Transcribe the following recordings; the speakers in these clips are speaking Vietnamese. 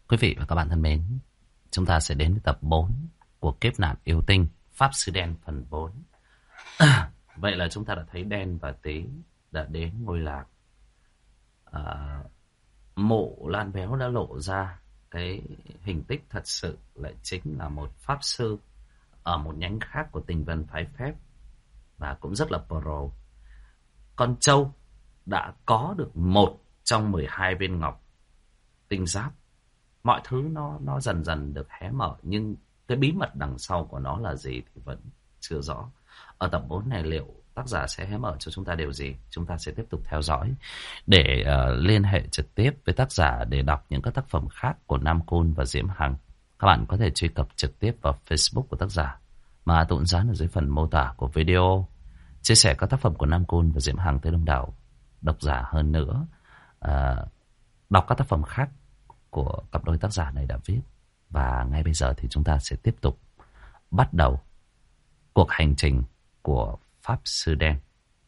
Quý vị và các bạn thân mến, chúng ta sẽ đến với tập 4 của Kiếp nạn yêu tinh Pháp Sư Đen phần 4. Vậy là chúng ta đã thấy Đen và Tý đã đến ngôi làng. Mộ Lan Béo đã lộ ra cái hình tích thật sự lại chính là một Pháp Sư ở một nhánh khác của Tình Vân Phái Phép và cũng rất là pro. Con trâu đã có được một trong 12 viên ngọc tinh giáp. Mọi thứ nó dần dần được hé mở, nhưng cái bí mật đằng sau của nó là gì thì vẫn chưa rõ. Ở tập 4 này liệu tác giả sẽ hé mở cho chúng ta điều gì? Chúng ta sẽ tiếp tục theo dõi để liên hệ trực tiếp với tác giả để đọc những các tác phẩm khác của Nam Côn và Diễm Hằng. Các bạn có thể truy cập trực tiếp vào Facebook của tác giả mà tôi cũng dán ở dưới phần mô tả của video. Chia sẻ các tác phẩm của Nam Côn và Diễm Hằng tới đông đảo độc giả hơn nữa. Đọc các tác phẩm khác của cặp đôi tác giả này đã viết. Và ngay bây giờ thì chúng ta sẽ tiếp tục bắt đầu cuộc hành trình của Pháp Sư Đen.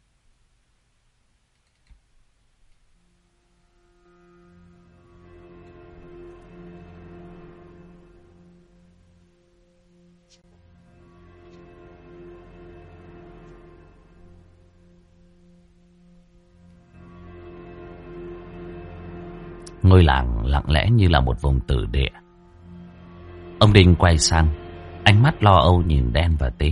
Ngôi làng lặng lẽ như là một vùng tử địa. Ông Đinh quay sang, ánh mắt lo âu nhìn Đen và Tý.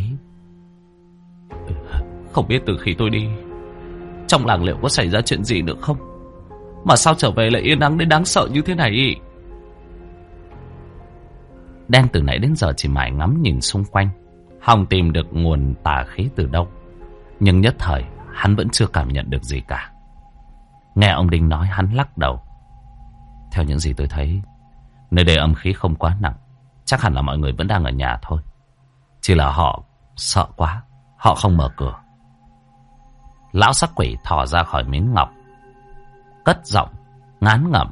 Không biết từ khi tôi đi, trong làng liệu có xảy ra chuyện gì nữa không? Mà sao trở về lại yên ắng đến đáng sợ như thế này? Đen từ nãy đến giờ chỉ mải ngắm nhìn xung quanh, hòng tìm được nguồn tà khí từ đâu. Nhưng nhất thời hắn vẫn chưa cảm nhận được gì cả. Nghe ông Đinh nói, hắn lắc đầu. Theo những gì tôi thấy, nơi đây âm khí không quá nặng. Chắc hẳn là mọi người vẫn đang ở nhà thôi. Chỉ là họ sợ quá, họ không mở cửa. Lão sắc quỷ thò ra khỏi miếng ngọc, cất giọng ngán ngẩm.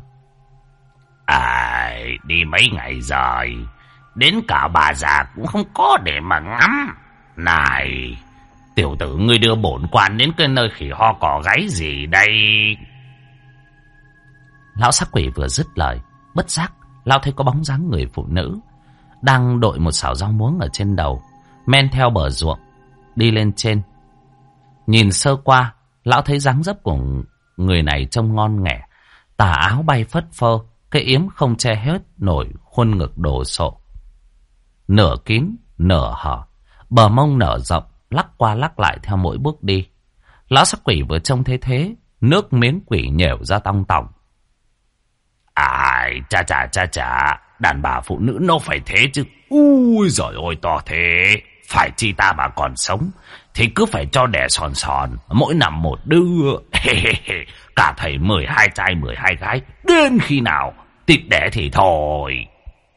Đi mấy ngày rồi, đến cả bà già cũng không có để mà ngắm. Này, tiểu tử ngươi đưa bổn quan đến cái nơi khỉ ho cỏ gáy gì đây? Lão sắc quỷ vừa dứt lời, bất giác lão thấy có bóng dáng người phụ nữ đang đội một xảo rau muống ở trên đầu, men theo bờ ruộng đi lên trên. Nhìn sơ qua, lão thấy dáng dấp của người này trông ngon nghẻ. Tà áo bay phất phơ, cái yếm không che hết nổi khuôn ngực đồ sộ, nửa kín nửa hở, bờ mông nở rộng, lắc qua lắc lại theo mỗi bước đi. Lão sắc quỷ vừa trông thấy thế, nước miếng quỷ nhểu ra tong tỏng. Chà, đàn bà phụ nữ nó phải thế chứ. Ui giời ơi, to thế. Phải chi ta mà còn sống thì cứ phải cho đẻ sòn sòn, mỗi năm một đứa. Cả thầy 12 trai 12 gái, đến khi nào tịt đẻ thì thôi.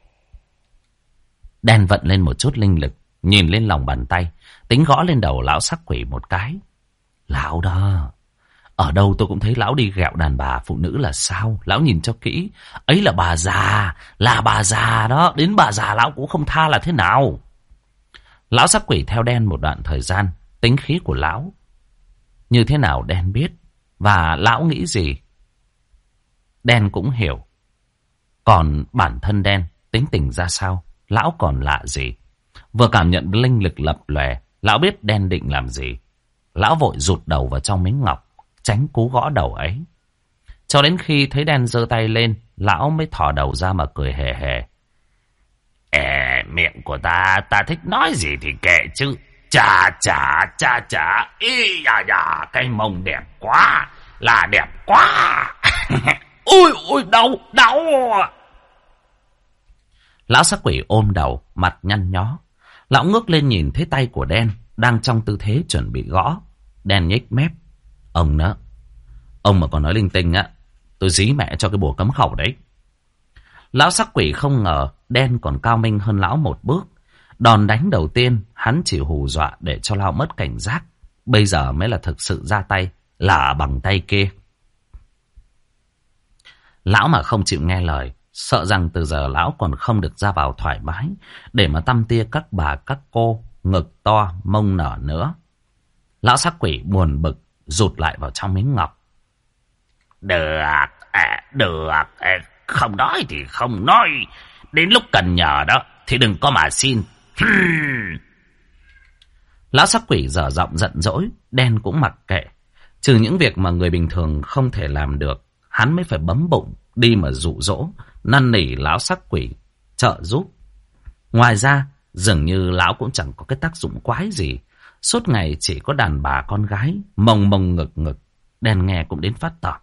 Đen vận lên một chút linh lực, nhìn lên lòng bàn tay, tính gõ lên đầu lão sắc quỷ một cái. Lão đó, ở đâu tôi cũng thấy lão đi ghẹo đàn bà phụ nữ là sao? Lão nhìn cho kỹ, ấy là bà già đó, đến bà già lão cũng không tha là thế nào? Lão sắc quỷ theo Đen một đoạn thời gian, tính khí của lão như thế nào Đen biết, và lão nghĩ gì Đen cũng hiểu. Còn bản thân Đen tính tình ra sao, lão còn lạ gì. Vừa cảm nhận linh lực lập lòe, lão biết Đen định làm gì. Lão vội rụt đầu vào trong miếng ngọc, tránh cú gõ đầu ấy. Cho đến khi thấy Đen giơ tay lên, lão mới thò đầu ra mà cười hề hề. Miệng của ta thích nói gì thì kệ chứ. Chà, ý da, cái mông đẹp quá, là đẹp quá. Ôi, đau. Lão sắc quỷ ôm đầu, mặt nhăn nhó. Lão ngước lên nhìn thấy tay của Đen đang trong tư thế chuẩn bị gõ. Đen nhếch mép. Ông đó, ông mà còn nói linh tinh á, tôi dí mẹ cho cái bùa cấm khẩu đấy. Lão sắc quỷ không ngờ Đen còn cao minh hơn lão một bước. Đòn đánh đầu tiên hắn chỉ hù dọa để cho lão mất cảnh giác. Bây giờ mới là thực sự ra tay, là bằng tay kia. Lão mà không chịu nghe lời, sợ rằng từ giờ lão còn không được ra vào thoải mái để mà tăm tia các bà các cô ngực to mông nở nữa. Lão sắc quỷ buồn bực rụt lại vào trong miếng ngọc. Được, Không nói thì không nói. Đến lúc cần nhờ đó thì đừng có mà xin. Lão sắc quỷ dở giọng giận dỗi. Đen cũng mặc kệ. Trừ những việc mà người bình thường không thể làm được, hắn mới phải bấm bụng đi mà dụ dỗ, năn nỉ lão sắc quỷ trợ giúp. Ngoài ra, dường như lão cũng chẳng có cái tác dụng quái gì. Suốt ngày chỉ có đàn bà con gái mông mông ngực ngực. Đen nghe cũng đến phát tỏ.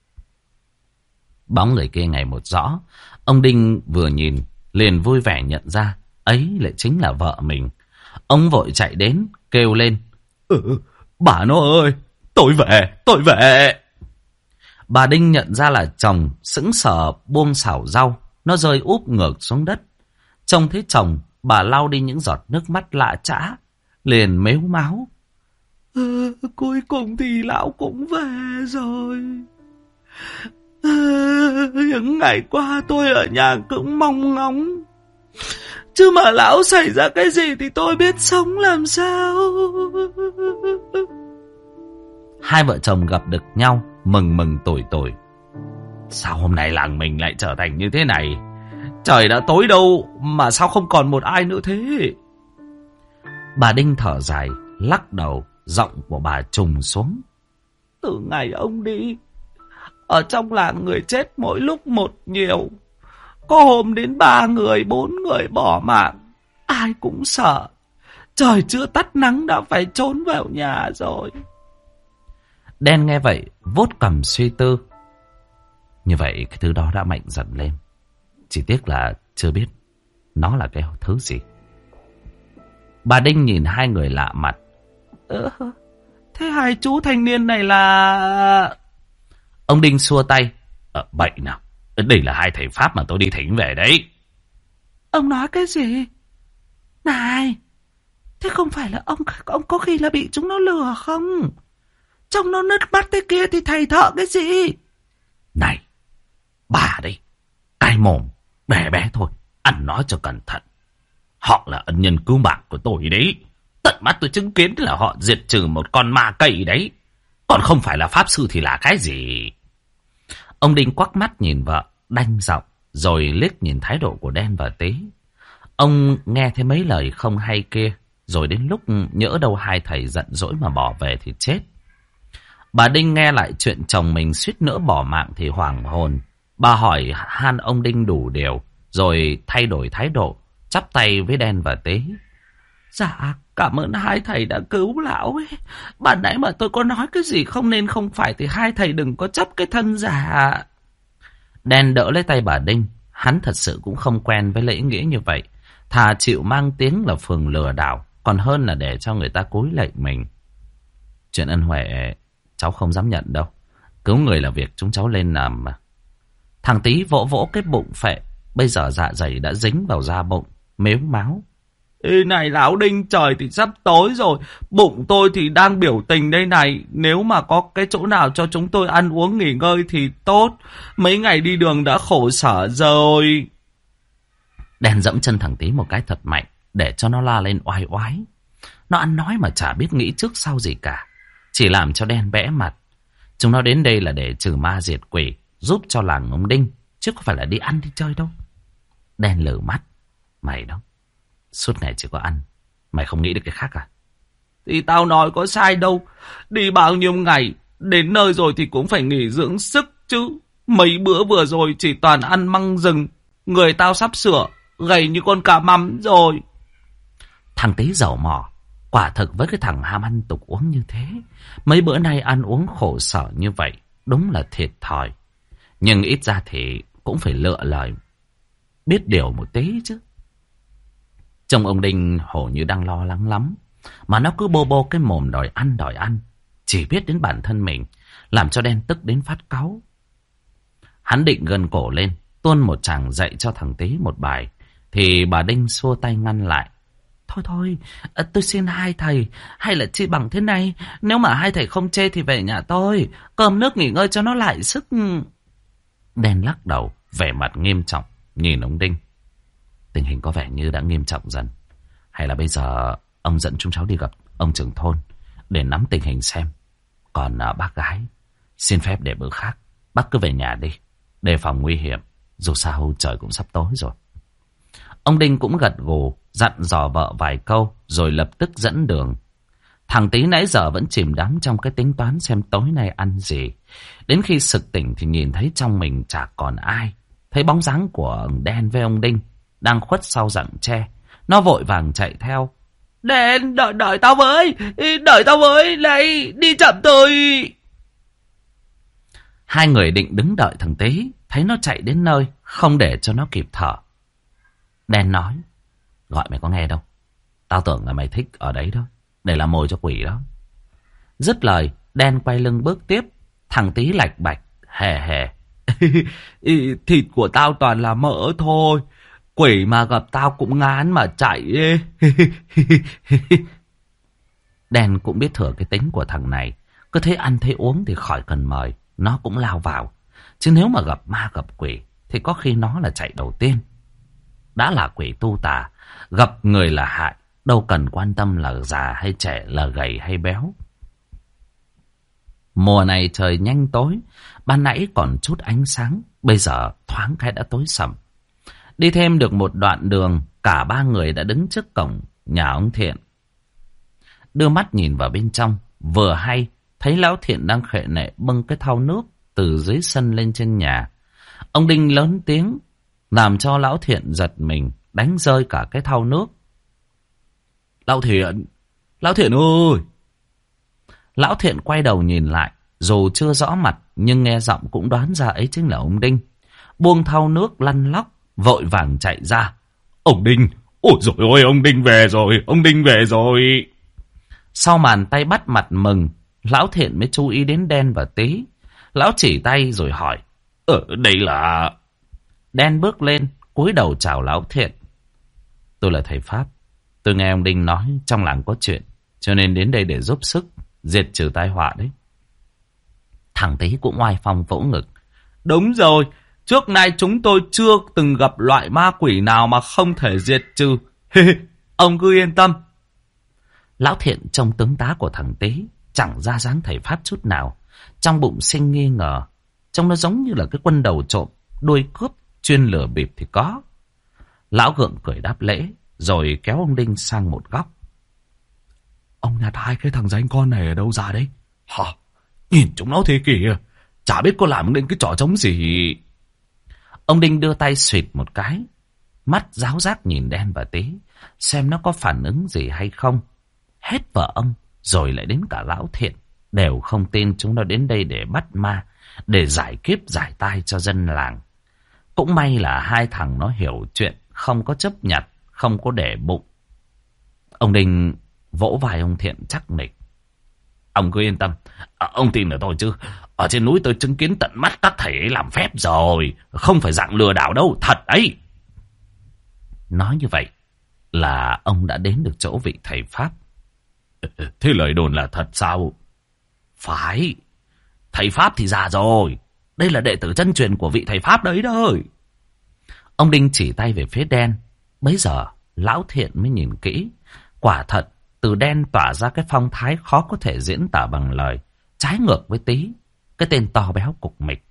Bóng người kia ngày một rõ. Ông Đinh vừa nhìn liền vui vẻ nhận ra ấy lại chính là vợ mình. Ông vội chạy đến kêu lên: Bà nó ơi, tôi về. Bà Đinh nhận ra là chồng, sững sờ buông xảo rau. Nó rơi úp ngược xuống đất. Trông thấy chồng, bà lau đi những giọt nước mắt lạ chã, liền mếu máo: Cuối cùng thì lão cũng về rồi. Những ngày qua tôi ở nhà cũng mong ngóng, chứ mà lão xảy ra cái gì thì tôi biết sống làm sao. Hai vợ chồng gặp được nhau, mừng mừng tủi tủi. Sao hôm nay làng mình lại trở thành như thế này? Trời đã tối đâu mà sao không còn một ai nữa thế? Bà Đinh thở dài, lắc đầu, giọng của bà trùng xuống. Từ ngày ông đi, ở trong làng người chết mỗi lúc một nhiều. Có hôm đến 3 người, 4 người bỏ mạng. Ai cũng sợ. Trời chưa tắt nắng đã phải trốn vào nhà rồi. Đen nghe vậy, vuốt cằm suy tư. Như vậy cái thứ đó đã mạnh dần lên. Chỉ tiếc là chưa biết nó là cái thứ gì. Bà Đinh nhìn hai người lạ mặt. Thế hai chú thanh niên này là... Ông Đinh xua tay. Bậy nào, đây là hai thầy Pháp mà tôi đi thỉnh về đấy. Ông nói cái gì? Này, thế không phải là ông có khi là bị chúng nó lừa không? Trông nó nứt mắt thế kia thì thầy thợ cái gì? Này, bà đây, cái mồm bé bé thôi, ăn nói cho cẩn thận. Họ là ân nhân cứu mạng của tôi đấy. Tận mắt tôi chứng kiến là họ diệt trừ một con ma cây đấy. Còn không phải là pháp sư thì là cái gì? Ông Đinh quắc mắt nhìn vợ, đanh giọng, rồi liếc nhìn thái độ của Đen và Tế. Ông nghe thấy mấy lời không hay kia, rồi đến lúc nhỡ đâu hai thầy giận dỗi mà bỏ về thì chết. Bà Đinh nghe lại chuyện chồng mình suýt nữa bỏ mạng thì hoảng hồn. Bà hỏi han ông Đinh đủ điều, rồi thay đổi thái độ, chắp tay với Đen và Tế. Dạ, cảm ơn hai thầy đã cứu lão ấy. Bạn nãy mà tôi có nói cái gì không nên không phải thì hai thầy đừng có chấp cái thân giả. Đen đỡ lấy tay bà Đinh. Hắn thật sự cũng không quen với lễ nghĩa như vậy. Thà chịu mang tiếng là phường lừa đảo, còn hơn là để cho người ta cúi lạy mình. Chuyện ân huệ cháu không dám nhận đâu. Cứu người là việc chúng cháu lên làm mà. Thằng Tý vỗ vỗ cái bụng phệ. Bây giờ dạ dày đã dính vào da bụng, mếu máo. Ê này lão Đinh, trời thì sắp tối rồi. Bụng tôi thì đang biểu tình đây này. Nếu mà có cái chỗ nào cho chúng tôi ăn uống nghỉ ngơi thì tốt. Mấy ngày đi đường đã khổ sở rồi. Đen dẫm chân thằng Tý một cái thật mạnh, để cho nó la lên oai oái. Nó ăn nói mà chả biết nghĩ trước sau gì cả, chỉ làm cho Đen bẽ mặt. Chúng nó đến đây là để trừ ma diệt quỷ, giúp cho làng ông Đinh, chứ không phải là đi ăn đi chơi đâu. Đen lử mắt. Mày đó, suốt ngày chỉ có ăn, mày không nghĩ được cái khác à? Thì tao nói có sai đâu. Đi bao nhiêu ngày, đến nơi rồi thì cũng phải nghỉ dưỡng sức chứ. Mấy bữa vừa rồi chỉ toàn ăn măng rừng. Người tao sắp sửa gầy như con cá mắm rồi. Thằng Tý dầu mỏ. Quả thực với cái thằng ham ăn tục uống như thế, mấy bữa nay ăn uống khổ sở như vậy, đúng là thiệt thòi. Nhưng ít ra thì cũng phải lựa lời biết điều một tí chứ. Trông ông Đinh hổ như đang lo lắng lắm, mà nó cứ bô bô cái mồm đòi ăn, chỉ biết đến bản thân mình, làm cho Đen tức đến phát cáu. Hắn định gân cổ lên, tuôn một chàng dạy cho thằng Tý một bài, thì bà Đinh xua tay ngăn lại. Thôi, tôi xin hai thầy, hay là chi bằng thế này, nếu mà hai thầy không chê thì về nhà tôi, cơm nước nghỉ ngơi cho nó lại sức. Đen lắc đầu, vẻ mặt nghiêm trọng, nhìn ông Đinh. Tình hình có vẻ như đã nghiêm trọng dần. Hay là bây giờ ông dẫn chúng cháu đi gặp ông trưởng thôn, để nắm tình hình xem. Còn bác gái, xin phép để bữa khác, bác cứ về nhà đi, đề phòng nguy hiểm, Dù sao trời cũng sắp tối rồi. Ông Đinh cũng gật gù, dặn dò vợ vài câu rồi lập tức dẫn đường. Thằng Tý nãy giờ vẫn chìm đắm trong cái tính toán xem tối nay ăn gì. Đến khi sực tỉnh thì nhìn thấy trong mình chả còn ai. Thấy bóng dáng của ông Đen với ông Đinh đang khuất sau rặng tre. Nó vội vàng chạy theo. Đen, đợi tao với, này, đi chậm tôi. Hai người định đứng đợi thằng Tý, thấy nó chạy đến nơi, không để cho nó kịp thở. Đen nói, gọi mày có nghe đâu. Tao tưởng là mày thích ở đấy đó, để làm mồi cho quỷ đó. Dứt lời, Đen quay lưng bước tiếp. Thằng Tý lạch bạch, hề hề. Thịt của tao toàn là mỡ thôi. Quỷ mà gặp tao cũng ngán mà chạy. Đen cũng biết thừa cái tính của thằng này. Cứ thấy ăn thấy uống thì khỏi cần mời, nó cũng lao vào. Chứ nếu mà gặp ma gặp quỷ thì có khi nó là chạy đầu tiên. Đã là quỷ tu tà, gặp người là hại, đâu cần quan tâm là già hay trẻ, là gầy hay béo. Mùa này trời nhanh tối, ban nãy còn chút ánh sáng, bây giờ thoáng cái đã tối sầm. Đi thêm được một đoạn đường, cả ba người đã đứng trước cổng nhà ông Thiện. Đưa mắt nhìn vào bên trong, vừa hay thấy lão Thiện đang khệ nệ bưng cái thau nước từ dưới sân lên trên nhà. Ông Đinh lớn tiếng làm cho lão Thiện giật mình, đánh rơi cả cái thau nước. Lão Thiện ơi! Lão Thiện quay đầu nhìn lại, dù chưa rõ mặt nhưng nghe giọng cũng đoán ra ấy chính là ông Đinh. Buông thau nước lăn lóc, vội vàng chạy ra. Ông Đinh! Ôi dồi ôi, ông Đinh về rồi! Sau màn tay bắt mặt mừng, lão Thiện mới chú ý đến Đen và Tý. Lão chỉ tay rồi hỏi, đây là... Đen bước lên, cúi đầu chào lão Thiện. Tôi là thầy Pháp. Tôi nghe ông Đinh nói trong làng có chuyện, cho nên đến đây để giúp sức, diệt trừ tai họa đấy. Thằng Tý cũng oai phong vỗ ngực. Đúng rồi, trước nay chúng tôi chưa từng gặp loại ma quỷ nào mà không thể diệt trừ. Ông cứ yên tâm. Lão Thiện trông tướng tá của thằng Tý chẳng ra dáng thầy Pháp chút nào. Trong bụng sinh nghi ngờ, trông nó giống như là cái quân đầu trộm, đuôi cướp, chuyên lừa bịp thì có. Lão gượng cười đáp lễ, rồi kéo ông Đinh sang một góc. Ông nhặt hai cái thằng danh con này ở đâu ra đấy? Hả? Nhìn chúng nó thế kìa, chả biết có làm nên cái trò trống gì. Ông Đinh đưa tay xịt một cái, mắt ráo rác nhìn Đen và Tý, xem nó có phản ứng gì hay không. Hết vợ ông, rồi lại đến cả lão Thiện, đều không tin chúng nó đến đây để bắt ma, để giải kiếp giải tai cho dân làng. Cũng may là hai thằng nó hiểu chuyện, không có chấp nhặt, không có để bụng. Ông Đinh vỗ vai ông Thiện chắc nịch. Ông cứ yên tâm, ông tin ở tôi chứ. Ở trên núi tôi chứng kiến tận mắt các thầy ấy làm phép rồi, không phải dạng lừa đảo đâu, thật ấy. Nói như vậy là ông đã đến được chỗ vị thầy Pháp. Thế lời đồn là thật sao? Phải, thầy Pháp thì già rồi, đây là đệ tử chân truyền của vị thầy Pháp đấy đó. Ông Đinh chỉ tay về phía Đen. Bấy giờ lão Thiện mới nhìn kỹ. Quả thật từ Đen tỏa ra cái phong thái khó có thể diễn tả bằng lời, trái ngược với Tý, cái tên to béo cục mịch.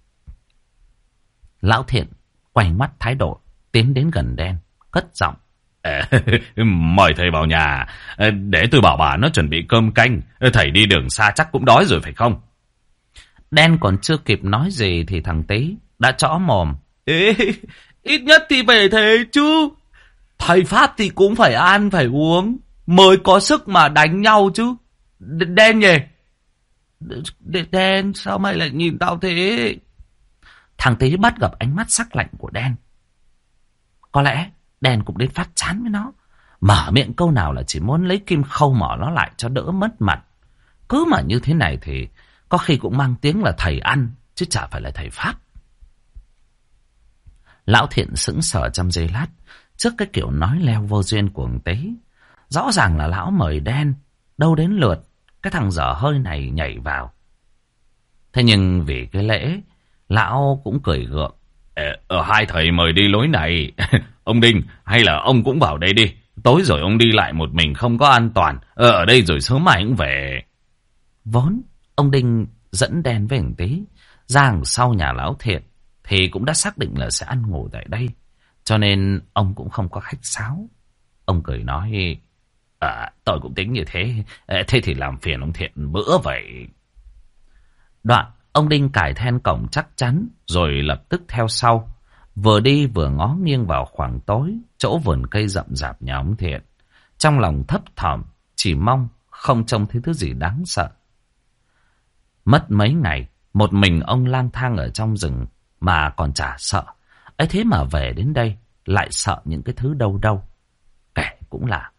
Lão Thiện quay mắt thái độ, tiến đến gần Đen, cất giọng. Mời thầy vào nhà, để tôi bảo bà nó chuẩn bị cơm canh. Thầy đi đường xa chắc cũng đói rồi phải không? Đen còn chưa kịp nói gì thì thằng Tý đã chõ mồm. Ít nhất thì về thế chứ. Thầy Pháp thì cũng phải ăn phải uống, mới có sức mà đánh nhau chứ. Đen nhỉ? Đen, sao mày lại nhìn tao thế? Thằng Tý bắt gặp ánh mắt sắc lạnh của Đen. Có lẽ Đen cũng đến phát chán với nó. Mở miệng câu nào là chỉ muốn lấy kim khâu mỏ nó lại cho đỡ mất mặt. Cứ mà như thế này thì có khi cũng mang tiếng là thầy ăn, chứ chả phải là thầy Pháp. Lão Thiện sững sờ trong giây lát trước cái kiểu nói leo vô duyên của ông Tý. Rõ ràng là lão mời Đen, đâu đến lượt cái thằng dở hơi này nhảy vào. Thế nhưng vì cái lễ, lão cũng cười gượng. Hai thầy mời đi lối này. Ông Đinh, hay là ông cũng vào đây đi. Tối rồi ông đi lại một mình không có an toàn. Ở đây rồi sớm mai cũng về. Vốn ông Đinh dẫn Đen với ông Tý ra sau nhà lão Thiện thì cũng đã xác định là sẽ ăn ngủ tại đây. Cho nên ông cũng không có khách sáo. Ông cười nói, tôi cũng tính như thế. Thế thì làm phiền ông Thiện bữa vậy. Đoạn, ông Đinh cài then cổng chắc chắn, rồi lập tức theo sau. Vừa đi vừa ngó nghiêng vào khoảng tối, chỗ vườn cây rậm rạp nhà ông Thiện. Trong lòng thấp thỏm, chỉ mong không trông thấy thứ gì đáng sợ. Mất mấy ngày, một mình ông lang thang ở trong rừng mà còn chả sợ. Ấy thế mà về đến đây lại sợ những cái thứ đâu đâu. Kẻ cũng lạ.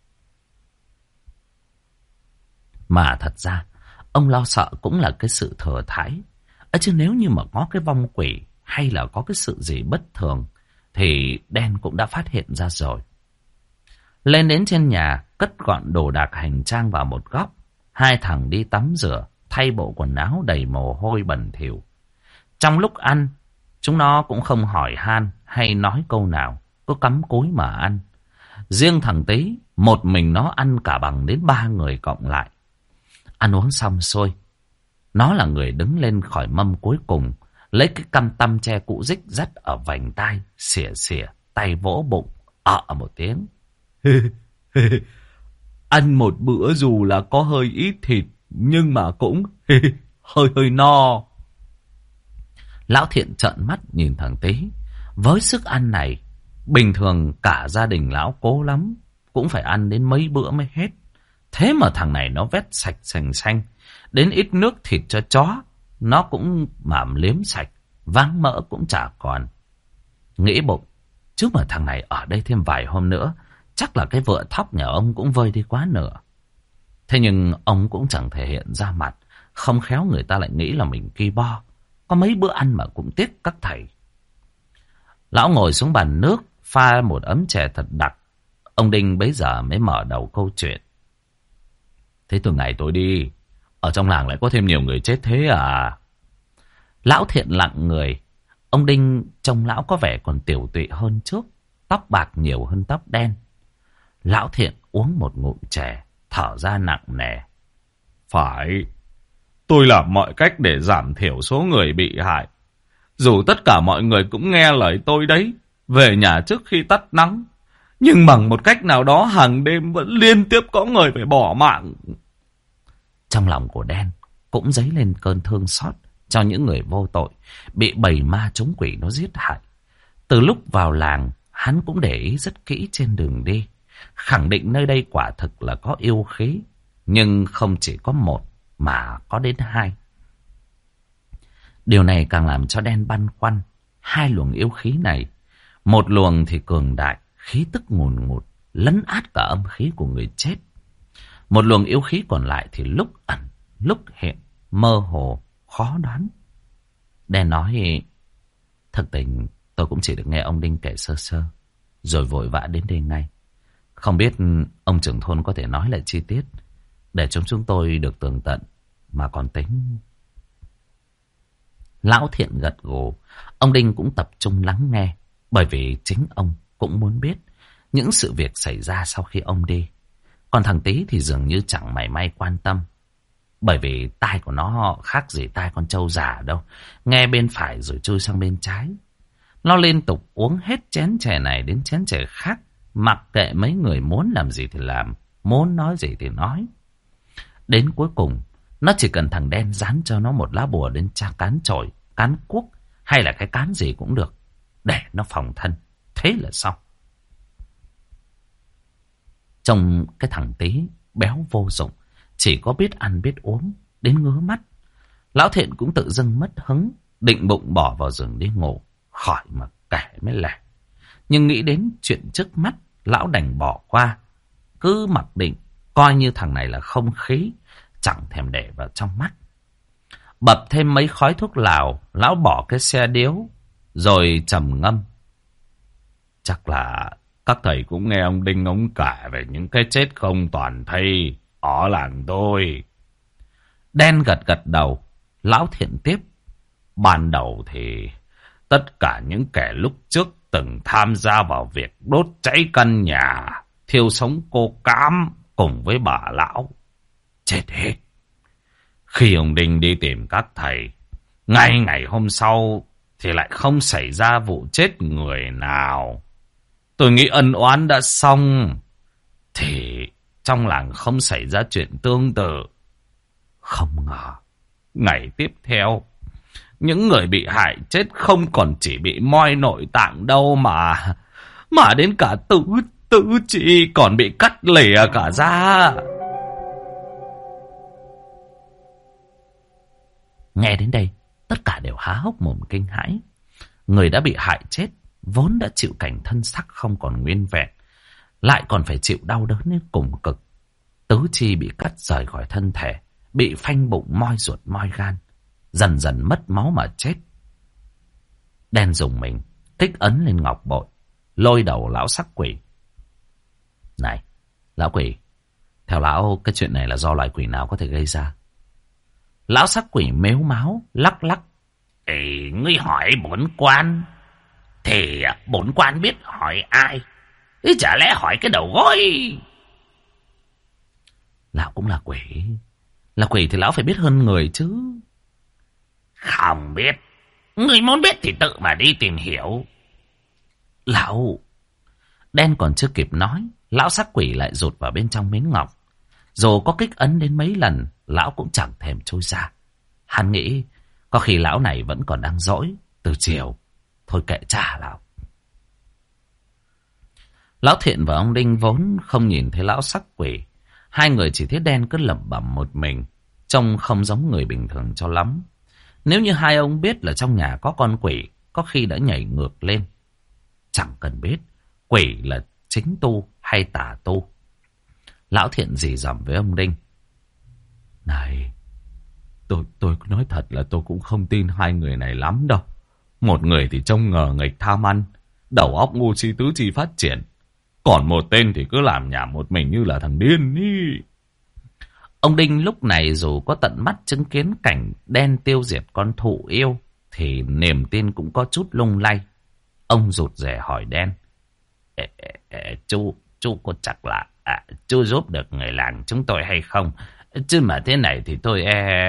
Mà thật ra, ông lo sợ cũng là cái sự thừa thãi. Chứ nếu như mà có cái vong quỷ hay là có cái sự gì bất thường thì đen cũng đã phát hiện ra rồi. Lên đến trên nhà, cất gọn đồ đạc hành trang vào một góc. Hai thằng đi tắm rửa, thay bộ quần áo đầy mồ hôi bẩn thỉu. Trong lúc ăn, chúng nó cũng không hỏi han hay nói câu nào, cứ cắm cúi mà ăn. Riêng thằng Tý, một mình nó ăn cả bằng đến 3 người cộng lại. Ăn uống xong xuôi, nó là người đứng lên khỏi mâm cuối cùng, lấy cái căm tăm tre cũ rích rắt ở vành tai, xỉa xỉa, tay vỗ bụng, một tiếng. Ăn một bữa dù là có hơi ít thịt, nhưng mà cũng hơi no. Lão Thiện trợn mắt nhìn thằng Tý. Với sức ăn này, bình thường cả gia đình lão cố lắm cũng phải ăn đến mấy bữa mới hết. Thế mà thằng này nó vét sạch sành xanh, đến ít nước thịt cho chó nó cũng mảm liếm sạch, váng mỡ cũng chả còn. Nghĩ bụng, chứ mà thằng này ở đây thêm vài hôm nữa, chắc là cái vựa thóc nhà ông cũng vơi đi quá nửa. Thế nhưng ông cũng chẳng thể hiện ra mặt, không khéo người ta lại nghĩ là mình ki bo. Có mấy bữa ăn mà cũng tiếc các thầy. Lão ngồi xuống bàn nước, pha một ấm chè thật đặc. Ông Đinh bấy giờ mới mở đầu câu chuyện. Thế từ ngày tôi đi, ở trong làng lại có thêm nhiều người chết thế à? Lão Thiện lặng người. Ông Đinh trông lão có vẻ còn tiểu tụy hơn trước, tóc bạc nhiều hơn tóc đen. Lão Thiện uống một ngụm chè, thở ra nặng nề. Phải, tôi làm mọi cách để giảm thiểu số người bị hại. Dù tất cả mọi người cũng nghe lời tôi đấy, về nhà trước khi tắt nắng. Nhưng bằng một cách nào đó hàng đêm vẫn liên tiếp có người phải bỏ mạng. Trong lòng của Đen cũng dấy lên cơn thương xót cho những người vô tội, bị bầy ma chống quỷ nó giết hại. Từ lúc vào làng, hắn cũng để ý rất kỹ trên đường đi, khẳng định nơi đây quả thực là có yêu khí. Nhưng không chỉ có một, mà có đến 2. Điều này càng làm cho Đen băn khoăn. 2 luồng yêu khí này, một luồng thì cường đại, khí tức ngùn ngụt, lấn át cả âm khí của người chết. Một luồng yêu khí còn lại thì lúc ẩn, lúc hiện, mơ hồ, khó đoán. Đen nói, thực tình tôi cũng chỉ được nghe ông Đinh kể sơ sơ, rồi vội vã đến đây ngay. Không biết ông trưởng thôn có thể nói lại chi tiết, để chúng tôi được tường tận, mà còn tính. Lão Thiện gật gù. Ông Đinh cũng tập trung lắng nghe, bởi vì chính ông cũng muốn biết những sự việc xảy ra sau khi ông đi. Còn thằng Tý thì dường như chẳng mảy may quan tâm, bởi vì tai của nó khác gì tai con trâu già đâu, nghe bên phải rồi chui sang bên trái. Nó liên tục uống hết chén chè này đến chén chè khác, mặc kệ mấy người muốn làm gì thì làm, muốn nói gì thì nói. Đến cuối cùng, nó chỉ cần thằng Đen dán cho nó một lá bùa đến cán chổi, cán cuốc hay là cái cán gì cũng được, để nó phòng thân. Thế là xong. Trông cái thằng Tý béo vô dụng, chỉ có biết ăn biết uống, đến ngứa mắt. Lão Thiện cũng tự dưng mất hứng, định bụng bỏ vào giường đi ngủ, khỏi mà kể mới lẻ. Nhưng nghĩ đến chuyện trước mắt, lão đành bỏ qua, cứ mặc định coi như thằng này là không khí, chẳng thèm để vào trong mắt. Bập thêm mấy khói thuốc lào, lão bỏ cái xe điếu, rồi trầm ngâm. Chắc là các thầy cũng nghe ông Đinh ông kể về những cái chết không toàn thây ở làng tôi. Đen gật gật đầu. Lão Thiện tiếp. Ban đầu thì tất cả những kẻ lúc trước từng tham gia vào việc đốt cháy căn nhà, thiêu sống cô Cám cùng với bà lão, chết hết. Khi ông Đinh đi tìm các thầy, ngay ngày hôm sau thì lại không xảy ra vụ chết người nào. Tôi nghĩ ân oán đã xong, thì trong làng không xảy ra chuyện tương tự. Không ngờ, ngày tiếp theo, những người bị hại chết không còn chỉ bị moi nội tạng đâu mà đến cả tứ chi còn bị cắt lìa cả ra. Nghe đến đây, tất cả đều há hốc mồm kinh hãi. Người đã bị hại chết, vốn đã chịu cảnh thân xác không còn nguyên vẹn, lại còn phải chịu đau đớn đến cùng cực. Tứ chi bị cắt rời khỏi thân thể, bị phanh bụng, moi ruột, moi gan, dần dần mất máu mà chết. Đen dùng mình, kích ấn lên ngọc bội, lôi đầu lão sắc quỷ. Này, lão quỷ, theo lão cái chuyện này là do loài quỷ nào có thể gây ra? Lão sắc quỷ mếu máo, lắc lắc. Ê, ngươi hỏi bổn quan, thì bổn quan biết hỏi ai? Ý, chả lẽ hỏi cái đầu gối? Lão cũng là quỷ. Là quỷ thì lão phải biết hơn người chứ. Không biết. Người muốn biết thì tự mà đi tìm hiểu. Lão... Đen còn chưa kịp nói, lão sắc quỷ lại rụt vào bên trong miếng ngọc. Dù có kích ấn đến mấy lần, lão cũng chẳng thèm trôi ra. Hắn nghĩ có khi lão này vẫn còn đang dỗi từ chiều. Thôi kệ trả lão. Lão Thiện và ông Đinh vốn không nhìn thấy lão sắc quỷ. Hai người chỉ thấy Đen cứ lẩm bẩm một mình, trông không giống người bình thường cho lắm. Nếu như hai ông biết là trong nhà có con quỷ, có khi đã nhảy ngược lên. Chẳng cần biết quỷ là chính tu hay tà tu. Lão Thiện rì rầm với ông Đinh. Này, tôi nói thật là tôi cũng không tin hai người này lắm đâu. Một người thì trông ngờ nghịch tham ăn, đầu óc ngu si tứ chi phát triển. Còn một tên thì cứ làm nhảm một mình như là thằng điên ý. Ông Đinh lúc này dù có tận mắt chứng kiến cảnh Đen tiêu diệt con thụ yêu, thì niềm tin cũng có chút lung lay. Ông rụt rè hỏi Đen. Chú có chắc là chú giúp được người làng chúng tôi hay không? Chứ mà thế này thì tôi...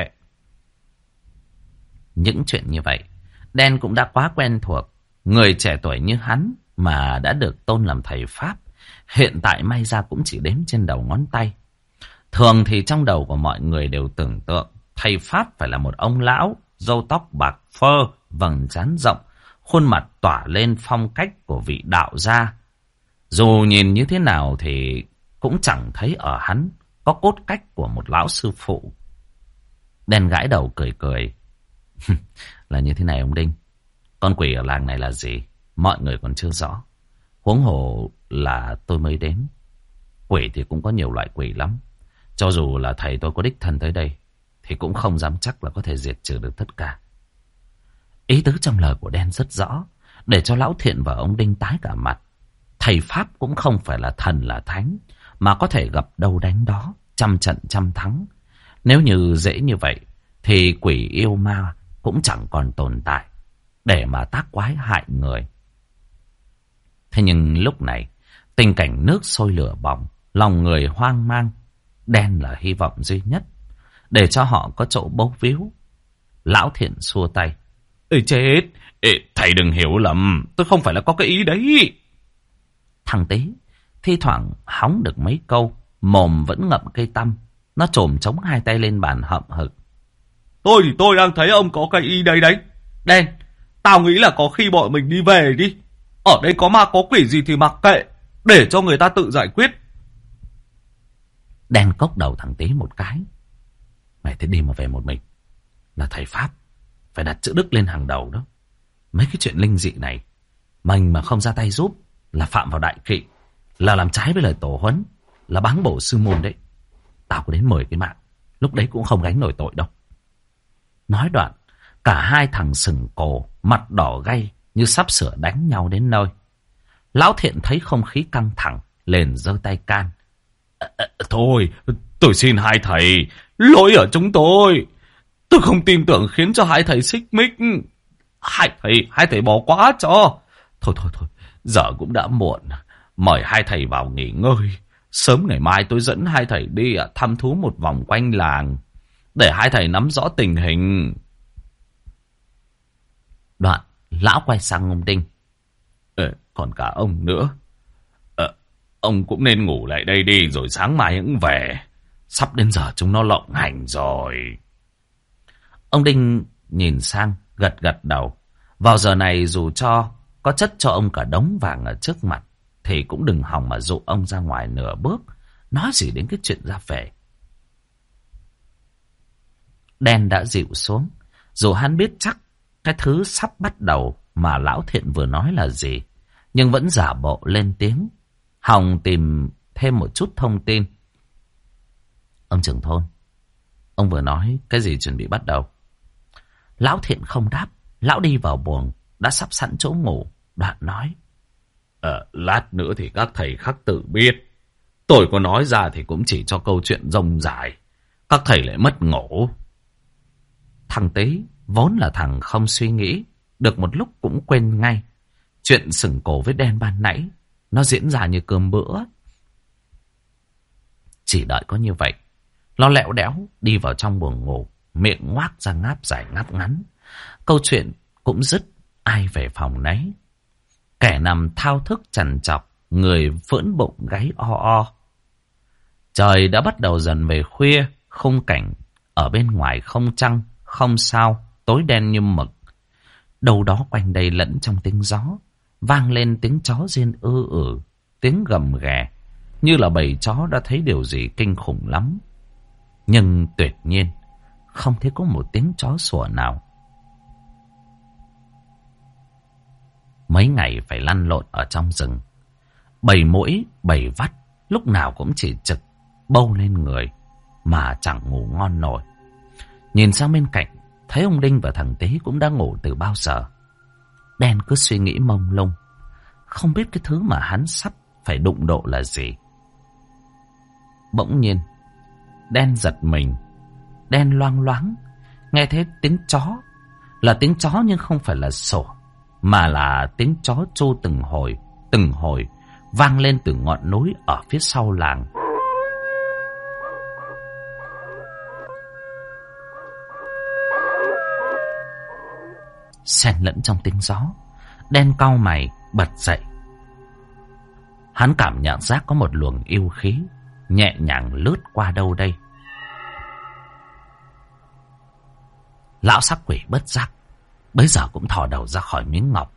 Những chuyện như vậy, Đen cũng đã quá quen thuộc. Người trẻ tuổi như hắn mà đã được tôn làm thầy Pháp, hiện tại may ra cũng chỉ đếm trên đầu ngón tay. Thường thì trong đầu của mọi người đều tưởng tượng thầy Pháp phải là một ông lão, râu tóc bạc phơ, vầng trán rộng, khuôn mặt tỏa lên phong cách của vị đạo gia. Dù nhìn như thế nào thì cũng chẳng thấy ở hắn có cốt cách của một lão sư phụ. Đen gãi đầu cười cười. Là như thế này ông Đinh, con quỷ ở làng này là gì mọi người còn chưa rõ, huống hồ là tôi mới đến. Quỷ thì cũng có nhiều loại quỷ lắm. Cho dù là thầy tôi có đích thân tới đây thì cũng không dám chắc là có thể diệt trừ được tất cả. Ý tứ trong lời của Đen rất rõ, để cho lão Thiện và ông Đinh tái cả mặt. Thầy Pháp cũng không phải là thần là thánh, mà có thể gặp đâu đánh đó, trăm trận trăm thắng. Nếu như dễ như vậy thì quỷ yêu ma cũng chẳng còn tồn tại để mà tác quái hại người. Thế nhưng lúc này tình cảnh nước sôi lửa bỏng, lòng người hoang mang. Đen là hy vọng duy nhất để cho họ có chỗ bấu víu. Lão Thiện xua tay. Ê chết, thầy đừng hiểu lầm, tôi không phải là có cái ý đấy. Thằng Tý thi thoảng hóng được mấy câu, mồm vẫn ngậm cây tăm. Nó chồm chống hai tay lên bàn hậm hực. Tôi thì tôi đang thấy ông có cái ý đấy đấy. Đen, tao nghĩ là có khi bọn mình đi về đi. Ở đây có ma có quỷ gì thì mặc kệ, để cho người ta tự giải quyết. Đen cốc đầu thằng Tý một cái. Mày thế đi mà về một mình, là thầy Pháp phải đặt chữ đức lên hàng đầu đó. Mấy cái chuyện linh dị này mình mà không ra tay giúp là phạm vào đại kỵ, là làm trái với lời tổ huấn, là báng bổ sư môn đấy. Tao có đến 10 cái mạng, lúc đấy cũng không gánh nổi tội đâu. Nói đoạn, cả hai thằng sừng cổ, mặt đỏ gay như sắp sửa đánh nhau đến nơi. Lão Thiện thấy không khí căng thẳng, liền giơ tay can. Thôi, tôi xin hai thầy, lỗi ở chúng tôi. Tôi không tin tưởng khiến cho hai thầy xích mích. Hai thầy bỏ quá cho. Thôi, giờ cũng đã muộn. Mời hai thầy vào nghỉ ngơi. Sớm ngày mai tôi dẫn hai thầy đi thăm thú một vòng quanh làng, để hai thầy nắm rõ tình hình. Đoạn, Lão quay sang ông Đinh. Còn cả ông nữa. Ông cũng nên ngủ lại đây đi, rồi sáng mai cũng về. Sắp đến giờ chúng nó lộng hành rồi. Ông Đinh nhìn sang, gật gật đầu. Vào giờ này dù cho có chất cho ông cả đống vàng ở trước mặt, thì cũng đừng hòng mà dụ ông ra ngoài nửa bước, nói gì đến cái chuyện ra về. Đen đã dịu xuống, dù hắn biết chắc cái thứ sắp bắt đầu mà lão Thiện vừa nói là gì, nhưng vẫn giả bộ lên tiếng, hòng tìm thêm một chút thông tin. Ông trưởng thôn, ông vừa nói cái gì chuẩn bị bắt đầu? Lão Thiện không đáp. Lão đi vào buồng đã sắp sẵn chỗ ngủ, đoạn nói. Lát nữa thì các thầy khắc tự biết. Tôi có nói ra thì cũng chỉ cho câu chuyện rông dài. Các thầy lại mất ngủ. Thằng Tý vốn là thằng không suy nghĩ, được một lúc cũng quên ngay. Chuyện sừng cổ với Đen ban nãy, nó diễn ra như cơm bữa. Chỉ đợi có như vậy, nó lẹo đẽo đi vào trong buồng ngủ, miệng ngoác ra ngáp dài ngáp ngắn. Câu chuyện cũng dứt, ai về phòng nấy. Kẻ nằm thao thức trằn trọc, người phỡn bụng gáy o o. Trời đã bắt đầu dần về khuya, khung cảnh ở bên ngoài không trăng, không sao, tối đen như mực. Đâu đó quanh đây lẫn trong tiếng gió, vang lên tiếng chó rên tiếng gầm ghè, như là bầy chó đã thấy điều gì kinh khủng lắm. Nhưng tuyệt nhiên, không thấy có một tiếng chó sủa nào. Mấy ngày phải lăn lộn ở trong rừng, bầy muỗi, bầy vắt, lúc nào cũng chỉ trực bâu lên người, mà chẳng ngủ ngon nổi. Nhìn sang bên cạnh, thấy ông Đinh và thằng Tý cũng đã ngủ từ bao giờ. Đen cứ suy nghĩ mông lung, không biết cái thứ mà hắn sắp phải đụng độ là gì. Bỗng nhiên, Đen giật mình. Đen loang loáng nghe thấy tiếng chó. Là tiếng chó nhưng không phải là sủa, mà là tiếng chó tru từng hồi vang lên từ ngọn núi ở phía sau làng. Xen lẫn trong tiếng gió, Đen cau mày bật dậy. Hắn cảm nhận giác có một luồng yêu khí nhẹ nhàng lướt qua đâu đây. Lão sắc quỷ bất giác bấy giờ cũng thò đầu ra khỏi miếng ngọc.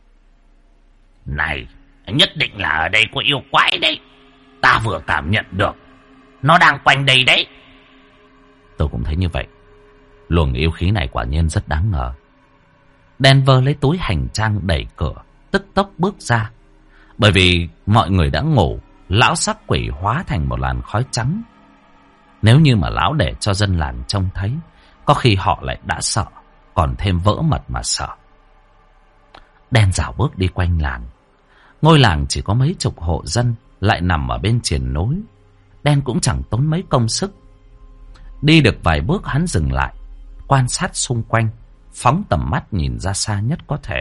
Này, nhất định là ở đây có yêu quái đấy. Ta vừa cảm nhận được, nó đang quanh đây đấy. Tôi cũng thấy như vậy. Luồng yêu khí này quả nhiên rất đáng ngờ. Đen vơ lấy túi hành trang đẩy cửa, tức tốc bước ra. Bởi vì mọi người đã ngủ, lão sắc quỷ hóa thành một làn khói trắng. Nếu như mà lão để cho dân làng trông thấy, có khi họ lại đã sợ, còn thêm vỡ mật mà sợ. Đen rảo bước đi quanh làng. Ngôi làng chỉ có mấy chục hộ dân, lại nằm ở bên triền núi. Đen cũng chẳng tốn mấy công sức. Đi được vài bước hắn dừng lại, quan sát xung quanh, phóng tầm mắt nhìn ra xa nhất có thể.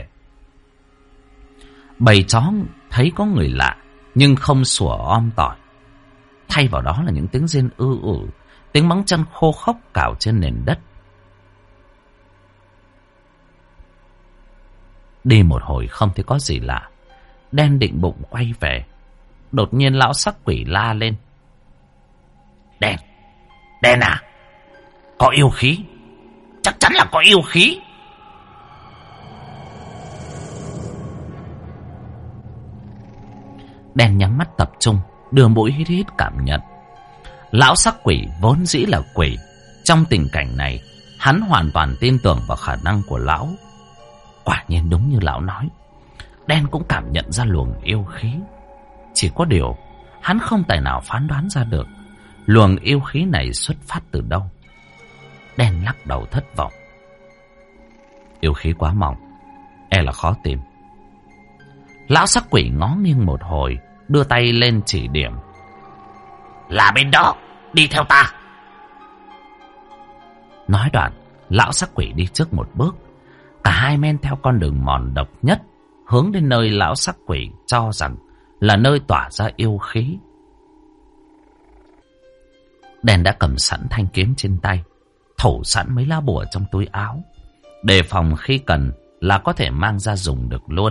Bầy chó thấy có người lạ, nhưng không sủa om tỏi. Thay vào đó là những tiếng rên tiếng móng chân khô khốc cào trên nền đất. Đi một hồi không thấy có gì lạ, Đen định bụng quay về. Đột nhiên lão sắc quỷ la lên. Đen à, có yêu khí, chắc chắn là có yêu khí. Đen nhắm mắt tập trung, đưa mũi hít hít cảm nhận. Lão sắc quỷ vốn dĩ là quỷ. Trong tình cảnh này, hắn hoàn toàn tin tưởng vào khả năng của lão. Quả nhiên đúng như lão nói, Đen cũng cảm nhận ra luồng yêu khí. Chỉ có điều, hắn không tài nào phán đoán ra được luồng yêu khí này xuất phát từ đâu. Đen lắc đầu thất vọng. Yêu khí quá mỏng, e là khó tìm. Lão sắc quỷ ngó nghiêng một hồi, đưa tay lên chỉ điểm. Là bên đó, đi theo ta. Nói đoạn, lão sắc quỷ đi trước một bước. Cả hai men theo con đường mòn độc nhất, hướng đến nơi lão sắc quỷ cho rằng là nơi tỏa ra yêu khí. Đen đã cầm sẵn thanh kiếm trên tay, thổ sẵn mấy lá bùa trong túi áo, đề phòng khi cần là có thể mang ra dùng được luôn.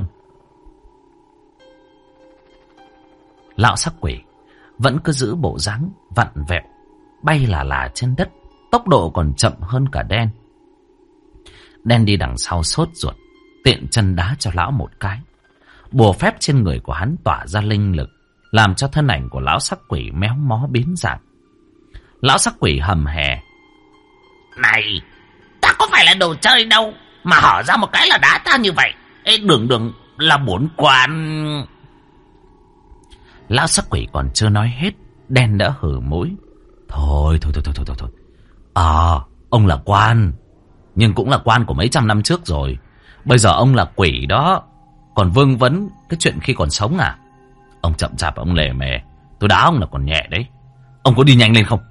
Lão sắc quỷ vẫn cứ giữ bộ dáng vặn vẹo, bay là trên đất, tốc độ còn chậm hơn cả Đen. Đen đi đằng sau sốt ruột, tiện chân đá cho lão một cái. Bùa phép trên người của hắn tỏa ra linh lực, làm cho thân ảnh của lão sắc quỷ méo mó biến dạng. Lão sắc quỷ hầm hè: Này, ta có phải là đồ chơi đâu mà hở ra một cái là đá ta như vậy. Ê, đường là bổn quan. Lão sắc quỷ còn chưa nói hết, Đen đã hử mũi: Thôi. Ông là quan, nhưng cũng là quan của mấy trăm năm trước rồi. Bây giờ ông là quỷ đó, còn vương vấn cái chuyện khi còn sống à? Ông chậm chạp, ông lề mề, tôi đá ông là còn nhẹ đấy. Ông có đi nhanh lên không?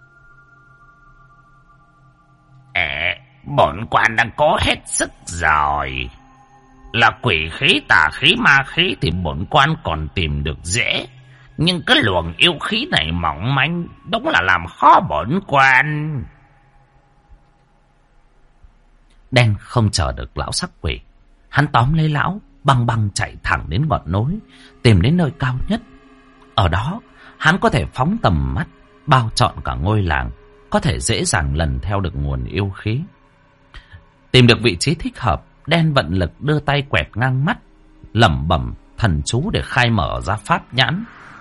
Bổn quan đang cố hết sức rồi. Là quỷ khí, tà khí, ma khí thì bổn quan còn tìm được dễ. Nhưng cái luồng yêu khí này mỏng manh, đúng là làm khó bổn quan. Đen không chờ được lão sắc quỷ, hắn tóm lấy lão, băng chạy thẳng đến ngọn núi, tìm đến nơi cao nhất. Ở đó, hắn có thể phóng tầm mắt, bao trọn cả ngôi làng, có thể dễ dàng lần theo được nguồn yêu khí. Tìm được vị trí thích hợp, Đen vận lực đưa tay quẹt ngang mắt, lẩm bẩm thần chú để khai mở ra pháp nhãn.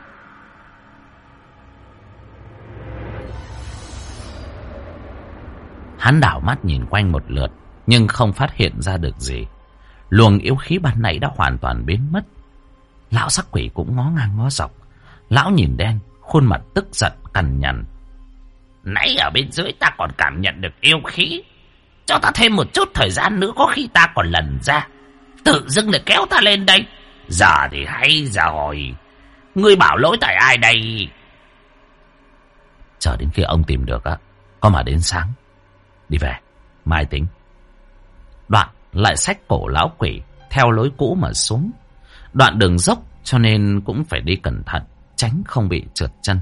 Hắn đảo mắt nhìn quanh một lượt, nhưng không phát hiện ra được gì. Luồng yêu khí ban nãy đã hoàn toàn biến mất. Lão sắc quỷ cũng ngó ngang ngó dọc. Lão nhìn Đen, khuôn mặt tức giận cằn nhằn: Nãy ở bên dưới ta còn cảm nhận được yêu khí. Cho ta thêm một chút thời gian nữa, có khi ta còn lần ra. Tự dưng lại kéo ta lên đây. Giờ thì hay rồi. Ngươi bảo lỗi tại ai đây? Chờ đến khi ông tìm được á, có mà đến sáng. Đi về, mai tính. Đoạn lại xách cổ lão quỷ theo lối cũ mà xuống. Đoạn đường dốc cho nên cũng phải đi cẩn thận, tránh không bị trượt chân.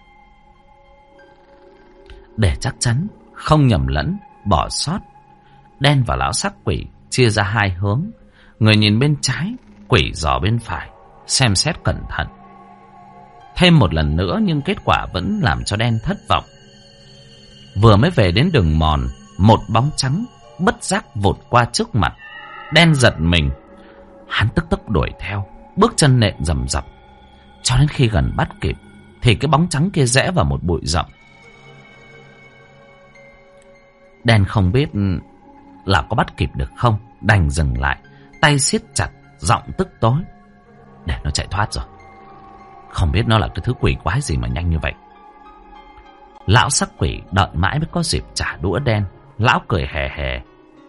Để chắc chắn không nhầm lẫn, bỏ sót, Đen và lão sắc quỷ chia ra hai hướng. Người nhìn bên trái, quỷ dò bên phải, xem xét cẩn thận. Thêm một lần nữa nhưng kết quả vẫn làm cho Đen thất vọng. Vừa mới về đến đường mòn, một bóng trắng bất giác vụt qua trước mặt. Đen giật mình, hắn tức tốc đuổi theo, bước chân nện rầm rập. Cho đến khi gần bắt kịp thì cái bóng trắng kia rẽ vào một bụi rậm. Đen không biết là có bắt kịp được không, đành dừng lại, tay siết chặt, giọng tức tối: Để nó chạy thoát rồi. Không biết nó là cái thứ quỷ quái gì mà nhanh như vậy. Lão sắc quỷ đợi mãi mới có dịp trả đũa Đen. Lão cười hề hề: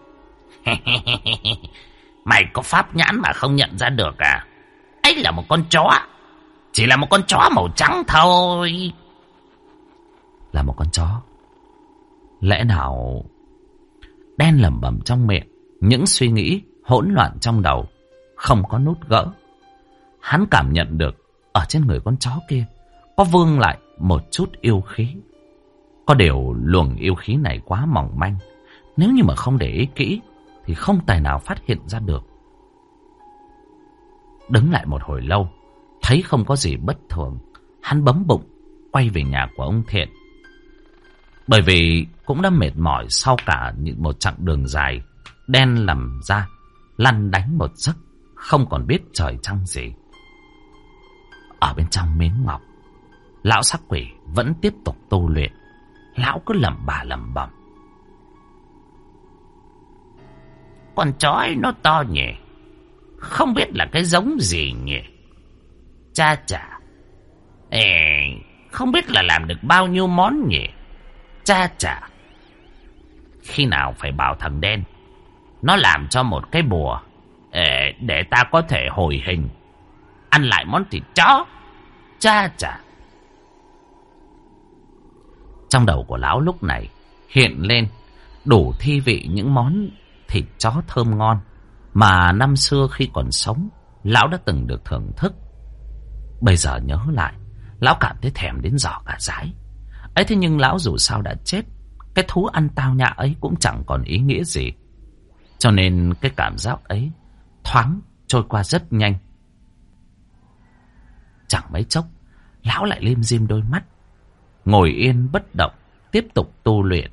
Mày có pháp nhãn mà không nhận ra được à? Ấy là một con chó. Chỉ là một con chó màu trắng thôi. Là một con chó? Lẽ nào... Đen lẩm bẩm trong miệng, những suy nghĩ hỗn loạn trong đầu, không có nút gỡ. Hắn cảm nhận được ở trên người con chó kia có vương lại một chút yêu khí. Có điều luồng yêu khí này quá mỏng manh, nếu như mà không để ý kỹ thì không tài nào phát hiện ra được. Đứng lại một hồi lâu, thấy không có gì bất thường, hắn bấm bụng quay về nhà của ông Thiện. Bởi vì cũng đã mệt mỏi sau cả một chặng đường dài, Đen nằm ra lăn đánh một giấc, không còn biết trời trăng gì. Ở bên trong miếng ngọc, lão sắc quỷ vẫn tiếp tục tu luyện. Lão cứ lẩm bẩm: Con chó ấy nó to nhỉ, không biết là cái giống gì nhỉ. Cha chả, không biết là làm được bao nhiêu món nhỉ. Cha chả, khi nào phải bảo thằng Đen nó làm cho một cái bùa để ta có thể hồi hình, ăn lại món thịt chó. Cha chả. Trong đầu của lão lúc này hiện lên đủ thi vị những món thịt chó thơm ngon mà năm xưa khi còn sống lão đã từng được thưởng thức. Bây giờ nhớ lại, lão cảm thấy thèm đến giỏ cả dái. Ấy thế nhưng lão dù sao đã chết, cái thú ăn tao nhã ấy cũng chẳng còn ý nghĩa gì. Cho nên cái cảm giác ấy thoáng trôi qua rất nhanh. Chẳng mấy chốc, lão lại lim dim đôi mắt, ngồi yên bất động, tiếp tục tu luyện.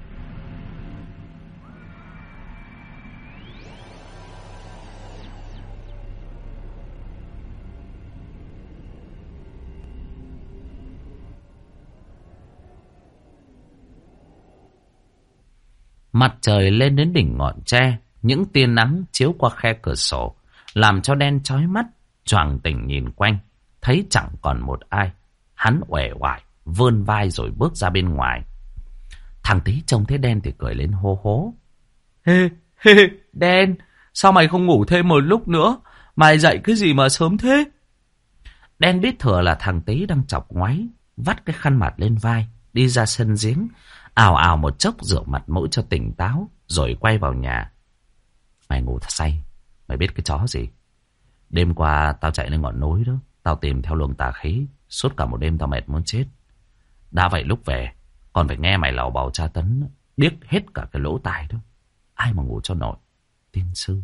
Mặt trời lên đến đỉnh ngọn tre, những tia nắng chiếu qua khe cửa sổ, làm cho đen chói mắt, choàng tỉnh nhìn quanh, thấy chẳng còn một ai. Hắn uể oải, vươn vai rồi bước ra bên ngoài. Thằng Tí trông thấy đen thì cười lên hô hố. Hê, hê, đen, sao mày không ngủ thêm một lúc nữa? Mày dậy cái gì mà sớm thế? Đen biết thừa là thằng Tí đang chọc ngoáy, vắt cái khăn mặt lên vai, đi ra sân giếng, ào ào một chốc rửa mặt mũi cho tỉnh táo, rồi quay vào nhà. Mày ngủ thật say, mày biết cái chó gì? Đêm qua tao chạy lên ngọn núi đó, tao tìm theo luồng tà khí, suốt cả một đêm tao mệt muốn chết. Đã vậy lúc về, còn phải nghe mày lầu bầu tra tấn, điếc hết cả cái lỗ tai đó. Ai mà ngủ cho nổi, tiên sư.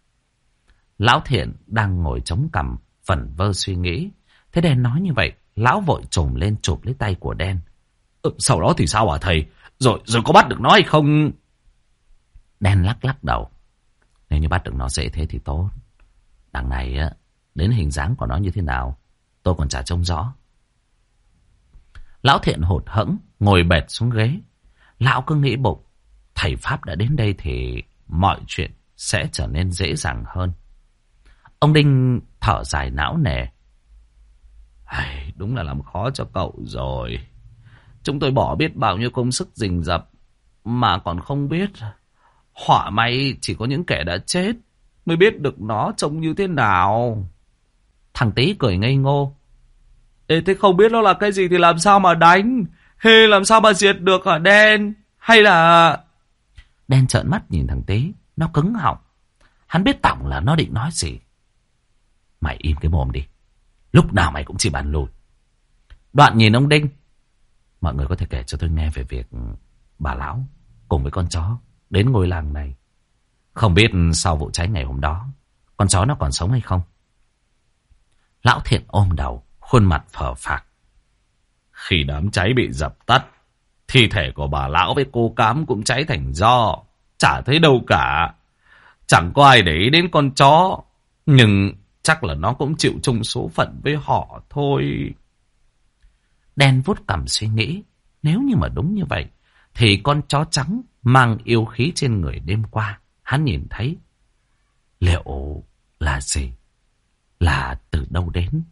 Lão Thiện đang ngồi chống cằm, vẩn vơ suy nghĩ. Thế đen nói như vậy, lão vội trồm lên chụp lấy tay của đen. Sau đó thì sao hả thầy? Rồi có bắt được nó hay không? Đen lắc đầu. Nếu như bắt được nó dễ thế thì tốt. Đằng này á, đến hình dáng của nó như thế nào tôi còn chả trông rõ. Lão Thiện hụt hẫng ngồi bệt xuống ghế. Lão cứ nghĩ bụng, thầy Pháp đã đến đây thì mọi chuyện sẽ trở nên dễ dàng hơn. Ông Đinh thở dài não nề. Đúng là làm khó cho cậu rồi. Chúng tôi bỏ biết bao nhiêu công sức rình rập mà còn không biết. Họa may chỉ có những kẻ đã chết mới biết được nó trông như thế nào. Thằng Tí cười ngây ngô. Thế không biết nó là cái gì thì làm sao mà đánh? Hê, làm sao mà diệt được hả Đen? Hay là... Đen trợn mắt nhìn thằng Tí, nó cứng họng. Hắn biết tổng là nó định nói gì. Mày im cái mồm đi, lúc nào mày cũng chỉ bàn lùi. Đoạn nhìn ông Đinh. Mọi người có thể kể cho tôi nghe về việc bà lão cùng với con chó đến ngôi làng này. Không biết sau vụ cháy ngày hôm đó, con chó nó còn sống hay không? Lão Thiện ôm đầu, khuôn mặt phờ phạc. Khi đám cháy bị dập tắt, thi thể của bà lão với cô Cám cũng cháy thành tro, chả thấy đâu cả. Chẳng có ai để ý đến con chó, nhưng chắc là nó cũng chịu chung số phận với họ thôi. Đen vuốt cằm suy nghĩ, nếu như mà đúng như vậy, thì con chó trắng mang yêu khí trên người đêm qua, hắn nhìn thấy, liệu là gì? Là từ đâu đến?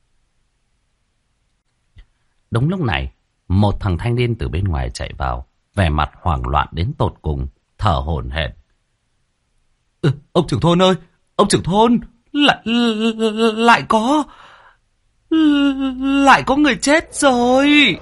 Đúng lúc này, một thằng thanh niên từ bên ngoài chạy vào, vẻ mặt hoảng loạn đến tột cùng, thở hổn hển. Ông trưởng thôn ơi, ông trưởng thôn, lại có người chết rồi.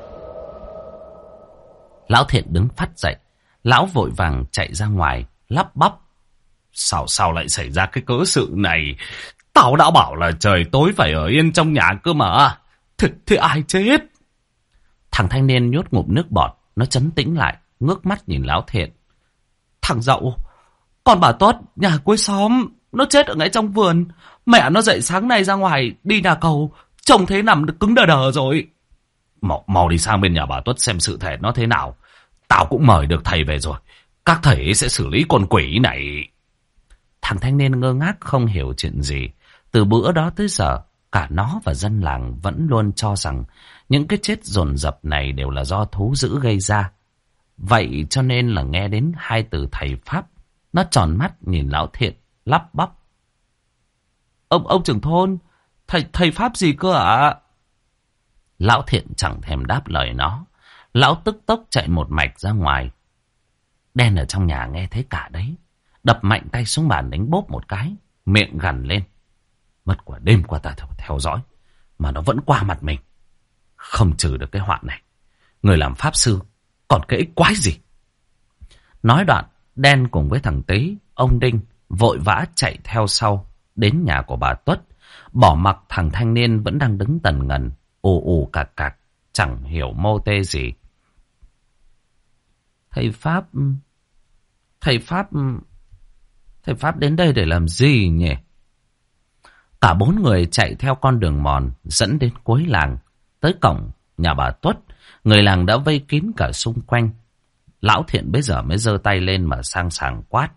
Lão Thiện đứng phắt dậy, lão vội vàng chạy ra ngoài, lắp bắp. Sao lại xảy ra cái cớ sự này? Tao đã bảo là trời tối phải ở yên trong nhà cơ mà. Thế ai chết? Thằng thanh niên nhốt ngụm nước bọt, nó trấn tĩnh lại, ngước mắt nhìn Lão Thiện. Thằng Dậu, con bà Tuất, nhà cuối xóm, nó chết ở ngay trong vườn. Mẹ nó dậy sáng nay ra ngoài đi nhà cầu, trông thấy nằm cứng đờ đờ rồi. Mau đi sang bên nhà bà Tuất xem sự thể nó thế nào. Tao cũng mời được thầy về rồi, các thầy sẽ xử lý con quỷ này. Thằng thanh niên ngơ ngác không hiểu chuyện gì. Từ bữa đó tới giờ, cả nó và dân làng vẫn luôn cho rằng những cái chết dồn dập này đều là do thú dữ gây ra. Vậy cho nên là nghe đến hai từ thầy Pháp, nó tròn mắt nhìn Lão Thiện, lắp bắp. Ông trưởng thôn, thầy Pháp gì cơ ạ? Lão Thiện chẳng thèm đáp lời nó. Lão tức tốc chạy một mạch ra ngoài. Đen ở trong nhà nghe thấy cả đấy, đập mạnh tay xuống bàn đánh bốp một cái, miệng gằn lên. Mất quả đêm qua ta theo dõi, mà nó vẫn qua mặt mình. Không trừ được cái họa này, người làm pháp sư còn cái ích quái gì? Nói đoạn, Đen cùng với thằng Tý, ông Đinh vội vã chạy theo sau đến nhà của bà Tuất, bỏ mặc thằng thanh niên vẫn đang đứng tần ngần, ù ù cạc cạc, chẳng hiểu mô tê gì. Thầy Pháp, Thầy Pháp đến đây để làm gì nhỉ? Cả bốn người chạy theo con đường mòn dẫn đến cuối làng. Tới cổng nhà bà Tuất, người làng đã vây kín cả xung quanh. Lão Thiện bây giờ mới giơ tay lên mà sang sảng quát.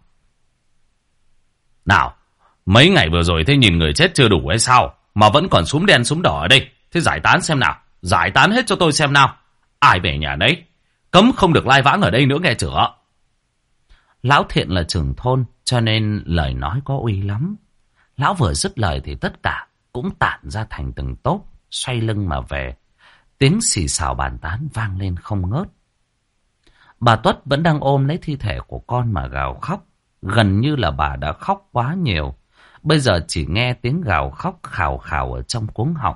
Nào, mấy ngày vừa rồi thế nhìn người chết chưa đủ hay sao? Mà vẫn còn súm đen súm đỏ ở đây. Thế giải tán xem nào, giải tán hết cho tôi xem nào. Ai về nhà đấy, cấm không được lai vãng ở đây nữa nghe chưa? Lão Thiện là trưởng thôn cho nên lời nói có uy lắm. Lão vừa dứt lời thì tất cả cũng tản ra thành từng tốp, xoay lưng mà về. Tiếng xì xào bàn tán vang lên không ngớt. Bà Tuất vẫn đang ôm lấy thi thể của con mà gào khóc. Gần như là bà đã khóc quá nhiều. Bây giờ chỉ nghe tiếng gào khóc khào khào ở trong cuống họng.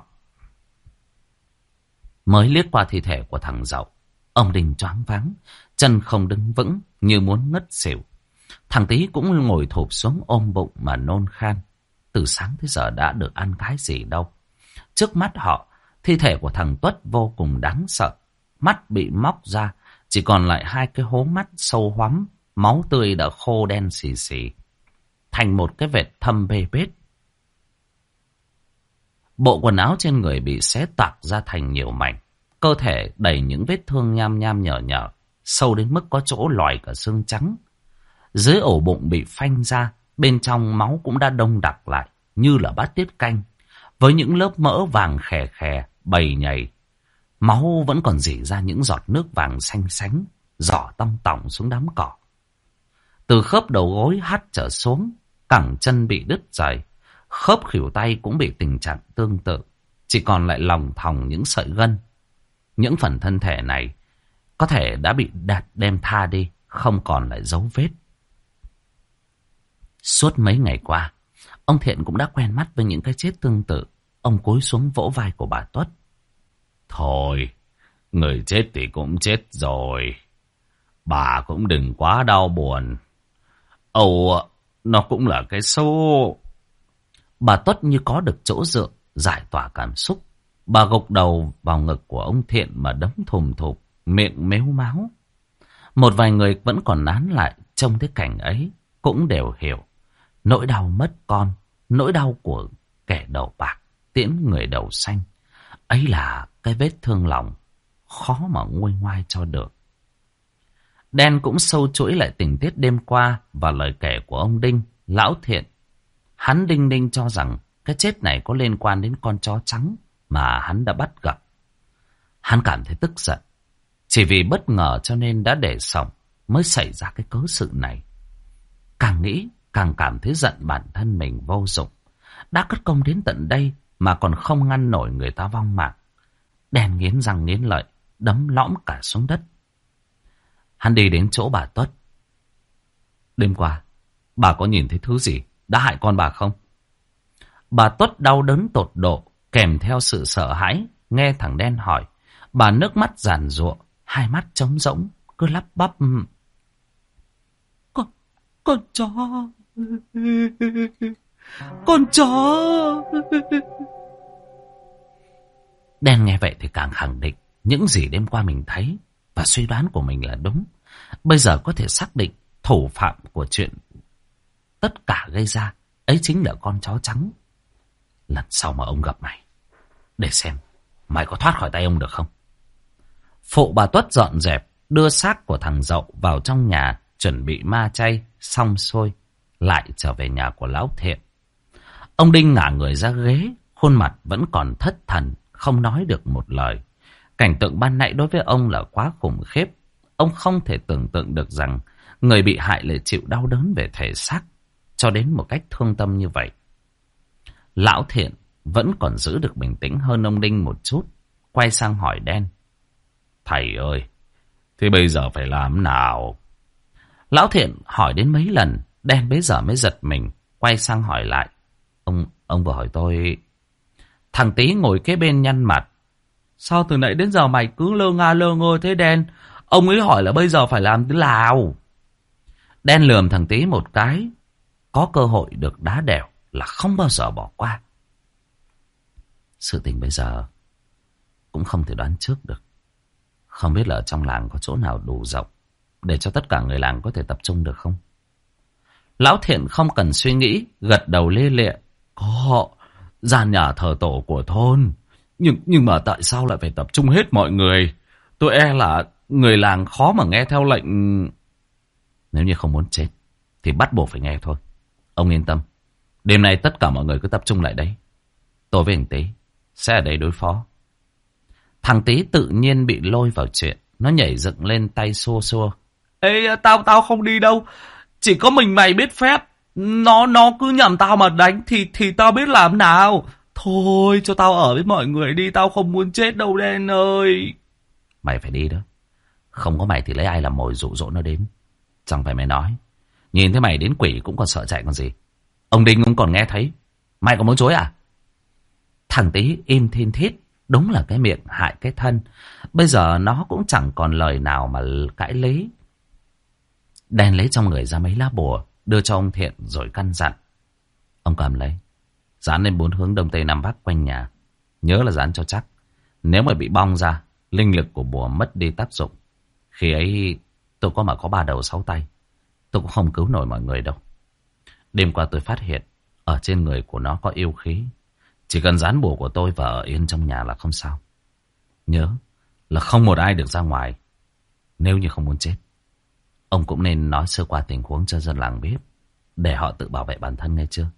Mới liếc qua thi thể của thằng Dậu, ông Đinh choáng váng, chân không đứng vững như muốn ngất xỉu. Thằng Tý cũng ngồi thụp xuống ôm bụng mà nôn khan. Từ sáng tới giờ đã được ăn cái gì đâu. Trước mắt họ, thi thể của thằng Tuất vô cùng đáng sợ. Mắt bị móc ra, chỉ còn lại hai cái hố mắt sâu hoắm, máu tươi đã khô đen xì xì, thành một cái vệt thâm bê bết. Bộ quần áo trên người bị xé toạc ra thành nhiều mảnh. Cơ thể đầy những vết thương nham nham nhở nhở, sâu đến mức có chỗ lòi cả xương trắng. Dưới ổ bụng bị phanh ra, bên trong máu cũng đã đông đặc lại, như là bát tiết canh, với những lớp mỡ vàng khè khè, bầy nhầy. Máu vẫn còn rỉ ra những giọt nước vàng xanh xánh, rỏ tong tỏng xuống đám cỏ. Từ khớp đầu gối hắt trở xuống, cẳng chân bị đứt rời, khớp khuỷu tay cũng bị tình trạng tương tự, chỉ còn lại lòng thòng những sợi gân. Những phần thân thể này có thể đã bị đem tha đi, không còn lại dấu vết. Suốt mấy ngày qua, ông Thiện cũng đã quen mắt với những cái chết tương tự. Ông cúi xuống vỗ vai của bà Tuất. Thôi, người chết thì cũng chết rồi. Bà cũng đừng quá đau buồn. Âu, nó cũng là cái số. Bà Tuất như có được chỗ dựa, giải tỏa cảm xúc. Bà gục đầu vào ngực của ông Thiện mà đấm thùm thụp, miệng mếu máo. Một vài người vẫn còn nán lại trông thấy cảnh ấy, cũng đều hiểu. Nỗi đau mất con, nỗi đau của kẻ đầu bạc tiễn người đầu xanh, ấy là cái vết thương lòng khó mà nguôi ngoai cho được. Đen cũng sâu chuỗi lại tình tiết đêm qua và lời kể của ông Đinh, lão Thiện. Hắn đinh ninh cho rằng cái chết này có liên quan đến con chó trắng mà hắn đã bắt gặp. Hắn cảm thấy tức giận, chỉ vì bất ngờ cho nên đã để xổng mới xảy ra cái cớ sự này. Càng nghĩ càng cảm thấy giận bản thân mình vô dụng, đã cất công đến tận đây mà còn không ngăn nổi người ta vong mạng. Đen nghiến răng nghiến lợi, đấm lõm cả xuống đất. Hắn đi đến chỗ bà Tuất. Đêm qua, bà có nhìn thấy thứ gì đã hại con bà không? Bà Tuất đau đớn tột độ, kèm theo sự sợ hãi. Nghe thằng Đen hỏi, bà nước mắt giàn giụa, hai mắt trống rỗng, cứ lắp bắp. Con chó. Con chó. Đen nghe vậy thì càng khẳng định những gì đêm qua mình thấy và suy đoán của mình là đúng. Bây giờ có thể xác định thủ phạm của chuyện tất cả gây ra ấy chính là con chó trắng. Lần sau mà ông gặp mày, để xem mày có thoát khỏi tay ông được không. Phụ bà Tuất dọn dẹp, đưa xác của thằng Dậu vào trong nhà, chuẩn bị ma chay xong xuôi, lại trở về nhà của lão Thiện. Ông Đinh ngả người ra ghế, khuôn mặt vẫn còn thất thần, không nói được một lời. Cảnh tượng ban nãy đối với ông là quá khủng khiếp. Ông không thể tưởng tượng được rằng người bị hại lại chịu đau đớn về thể xác cho đến một cách thương tâm như vậy. Lão Thiện vẫn còn giữ được bình tĩnh hơn ông Đinh một chút, quay sang hỏi Đen. Thầy ơi, thế bây giờ phải làm nào? Lão Thiện hỏi đến mấy lần, Đen bấy giờ mới giật mình, quay sang hỏi lại. Ông vừa hỏi tôi. Thằng Tý ngồi kế bên nhăn mặt. Sao từ nãy đến giờ mày cứ lơ nga lơ ngơ thế Đen? Ông ấy hỏi là bây giờ phải làm thế nào? Đen lườm thằng Tý một cái. Có cơ hội được đá đẻo là không bao giờ bỏ qua. Sự tình bây giờ cũng không thể đoán trước được. Không biết là ở trong làng có chỗ nào đủ rộng để cho tất cả người làng có thể tập trung được không? Lão Thiện không cần suy nghĩ, gật đầu lia lịa. Có, gian nhà thờ tổ của thôn. Nhưng mà tại sao lại phải tập trung hết mọi người? Tôi e là người làng khó mà nghe theo lệnh. Nếu như không muốn chết thì bắt buộc phải nghe thôi. Ông yên tâm, đêm nay tất cả mọi người cứ tập trung lại đấy. Tôi với thằng Tý sẽ ở đây đối phó. Thằng Tý tự nhiên bị lôi vào chuyện. Nó nhảy dựng lên tay xua xua. Ê, tao không đi đâu. Chỉ có mình mày biết phép. Nó cứ nhầm tao mà đánh thì tao biết làm nào. Thôi cho tao ở với mọi người đi. Tao không muốn chết đâu Đen ơi. Mày phải đi đó. Không có mày thì lấy ai làm mồi dụ dỗ nó đến. Chẳng phải mày nói. Nhìn thấy mày đến quỷ cũng còn sợ chạy còn gì. Ông Đinh cũng còn nghe thấy. Mày có muốn chối à? Thằng Tý im thiên thít. Đúng là cái miệng hại cái thân. Bây giờ nó cũng chẳng còn lời nào mà cãi lý. Đen lấy trong người ra mấy lá bùa, đưa cho ông Thiện rồi căn dặn. Ông cầm lấy, dán lên 4 hướng đông tây nam bắc quanh nhà. Nhớ là dán cho chắc. Nếu mà bị bong ra, linh lực của bùa mất đi tác dụng. Khi ấy tôi có mà có 3 đầu 6 tay, tôi cũng không cứu nổi mọi người đâu. Đêm qua tôi phát hiện ở trên người của nó có yêu khí. Chỉ cần dán bùa của tôi và ở yên trong nhà là không sao. Nhớ là không một ai được ra ngoài. Nếu như không muốn chết, ông cũng nên nói sơ qua tình huống cho dân làng biết, để họ tự bảo vệ bản thân nghe chưa?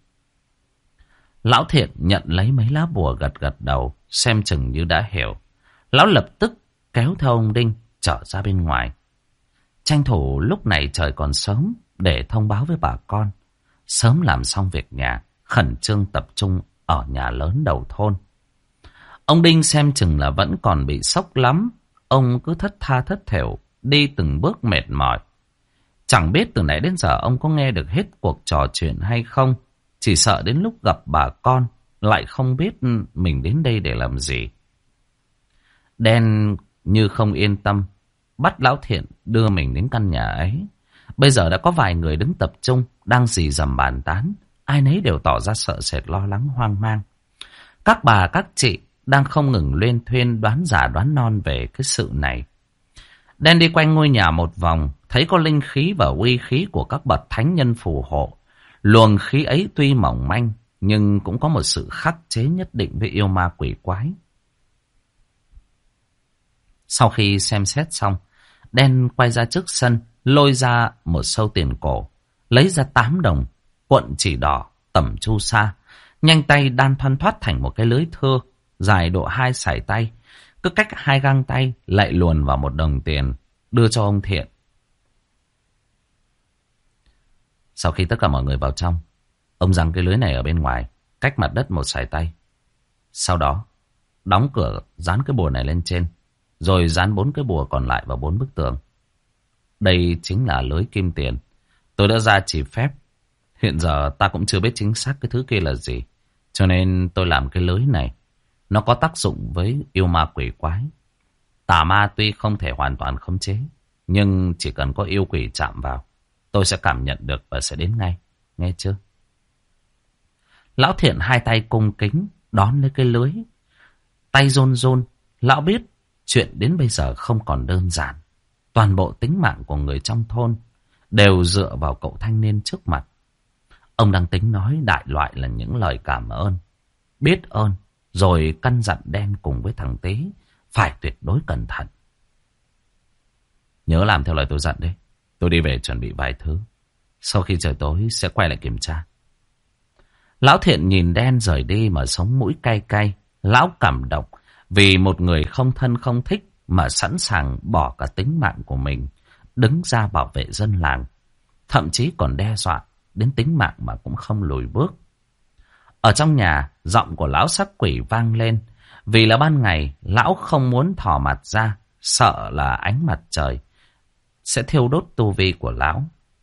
Lão Thiện nhận lấy mấy lá bùa, gật gật đầu, xem chừng như đã hiểu. Lão lập tức kéo theo ông Đinh trở ra bên ngoài. Tranh thủ lúc này trời còn sớm để thông báo với bà con. Sớm làm xong việc nhà, khẩn trương tập trung ở nhà lớn đầu thôn. Ông Đinh xem chừng là vẫn còn bị sốc lắm. Ông cứ thất tha thất thểu, đi từng bước mệt mỏi. Chẳng biết từ nãy đến giờ ông có nghe được hết cuộc trò chuyện hay không. Chỉ sợ đến lúc gặp bà con lại không biết mình đến đây để làm gì. Đen như không yên tâm, bắt Lão Thiện đưa mình đến căn nhà ấy. Bây giờ đã có vài người đứng tập trung, đang rì rầm bàn tán. Ai nấy đều tỏ ra sợ sệt, lo lắng, hoang mang. Các bà các chị đang không ngừng luyên thuyên đoán giả đoán non về cái sự này. Đen đi quanh ngôi nhà một vòng, thấy có linh khí và uy khí của các bậc thánh nhân phù hộ. Luồng khí ấy tuy mỏng manh, nhưng cũng có một sự khắc chế nhất định với yêu ma quỷ quái. Sau khi xem xét xong, Đen quay ra trước sân, lôi ra một sâu tiền cổ, lấy ra 8 đồng, cuộn chỉ đỏ, tẩm chu sa, nhanh tay đan thoăn thoắt thành một cái lưới thưa, dài độ 2 sải tay, cứ cách 2 găng tay lại luồn vào 1 đồng tiền, đưa cho ông Thiện. Sau khi tất cả mọi người vào trong, ông giăng cái lưới này ở bên ngoài, cách mặt đất 1 sải tay. Sau đó, đóng cửa, dán cái bùa này lên trên, rồi dán 4 cái bùa còn lại vào 4 bức tường. Đây chính là lưới kim tiền. Tôi đã ra chỉ phép. Hiện giờ ta cũng chưa biết chính xác cái thứ kia là gì. Cho nên tôi làm cái lưới này. Nó có tác dụng với yêu ma quỷ quái. Tà ma tuy không thể hoàn toàn khống chế, nhưng chỉ cần có yêu quỷ chạm vào, tôi sẽ cảm nhận được và sẽ đến ngay. Nghe chưa? Lão Thiện 2 tay cung kính đón lấy cái lưới. Tay run run. Lão biết chuyện đến bây giờ không còn đơn giản. Toàn bộ tính mạng của người trong thôn đều dựa vào cậu thanh niên trước mặt. Ông đang tính nói đại loại là những lời cảm ơn, biết ơn, rồi căn dặn Đen cùng với thằng Tý phải tuyệt đối cẩn thận. Nhớ làm theo lời tôi dặn đấy. Tôi đi về chuẩn bị vài thứ. Sau khi trời tối sẽ quay lại kiểm tra. Lão Thiện nhìn Đen rời đi mà sống mũi cay cay. Lão cảm động vì một người không thân không thích mà sẵn sàng bỏ cả tính mạng của mình, đứng ra bảo vệ dân làng. Thậm chí còn đe dọa đến tính mạng mà cũng không lùi bước. Ở trong nhà, giọng của lão sắc quỷ vang lên. Vì là ban ngày, lão không muốn thò mặt ra, sợ là ánh mặt trời sẽ thiêu đốt tu vi của lão.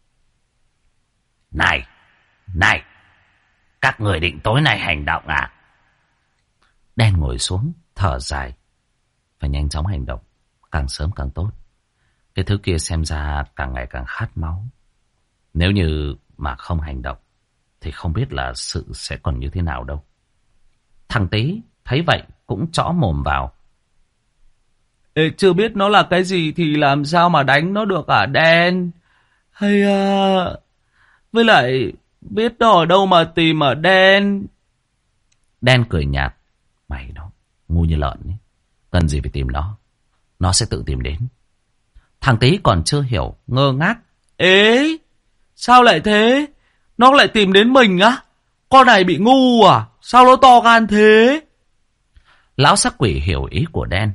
Này, này, các người định tối nay hành động à? Đen ngồi xuống, thở dài. Phải nhanh chóng hành động, càng sớm càng tốt. Cái thứ kia xem ra càng ngày càng khát máu. Nếu như mà không hành động thì không biết là sự sẽ còn như thế nào đâu. Thằng Tý thấy vậy cũng chõ mồm vào. Ê, chưa biết nó là cái gì thì làm sao mà đánh nó được à Đen? Hay Với lại biết nó ở đâu mà tìm ở Đen. Đen cười nhạt. Mày đó, ngu như lợn ấy. Cần gì phải tìm nó sẽ tự tìm đến. Thằng Tý còn chưa hiểu, ngơ ngác. Ế, sao lại thế? Nó lại tìm đến mình á? Con này bị ngu à? Sao nó to gan thế? Lão sắc quỷ hiểu ý của Đen.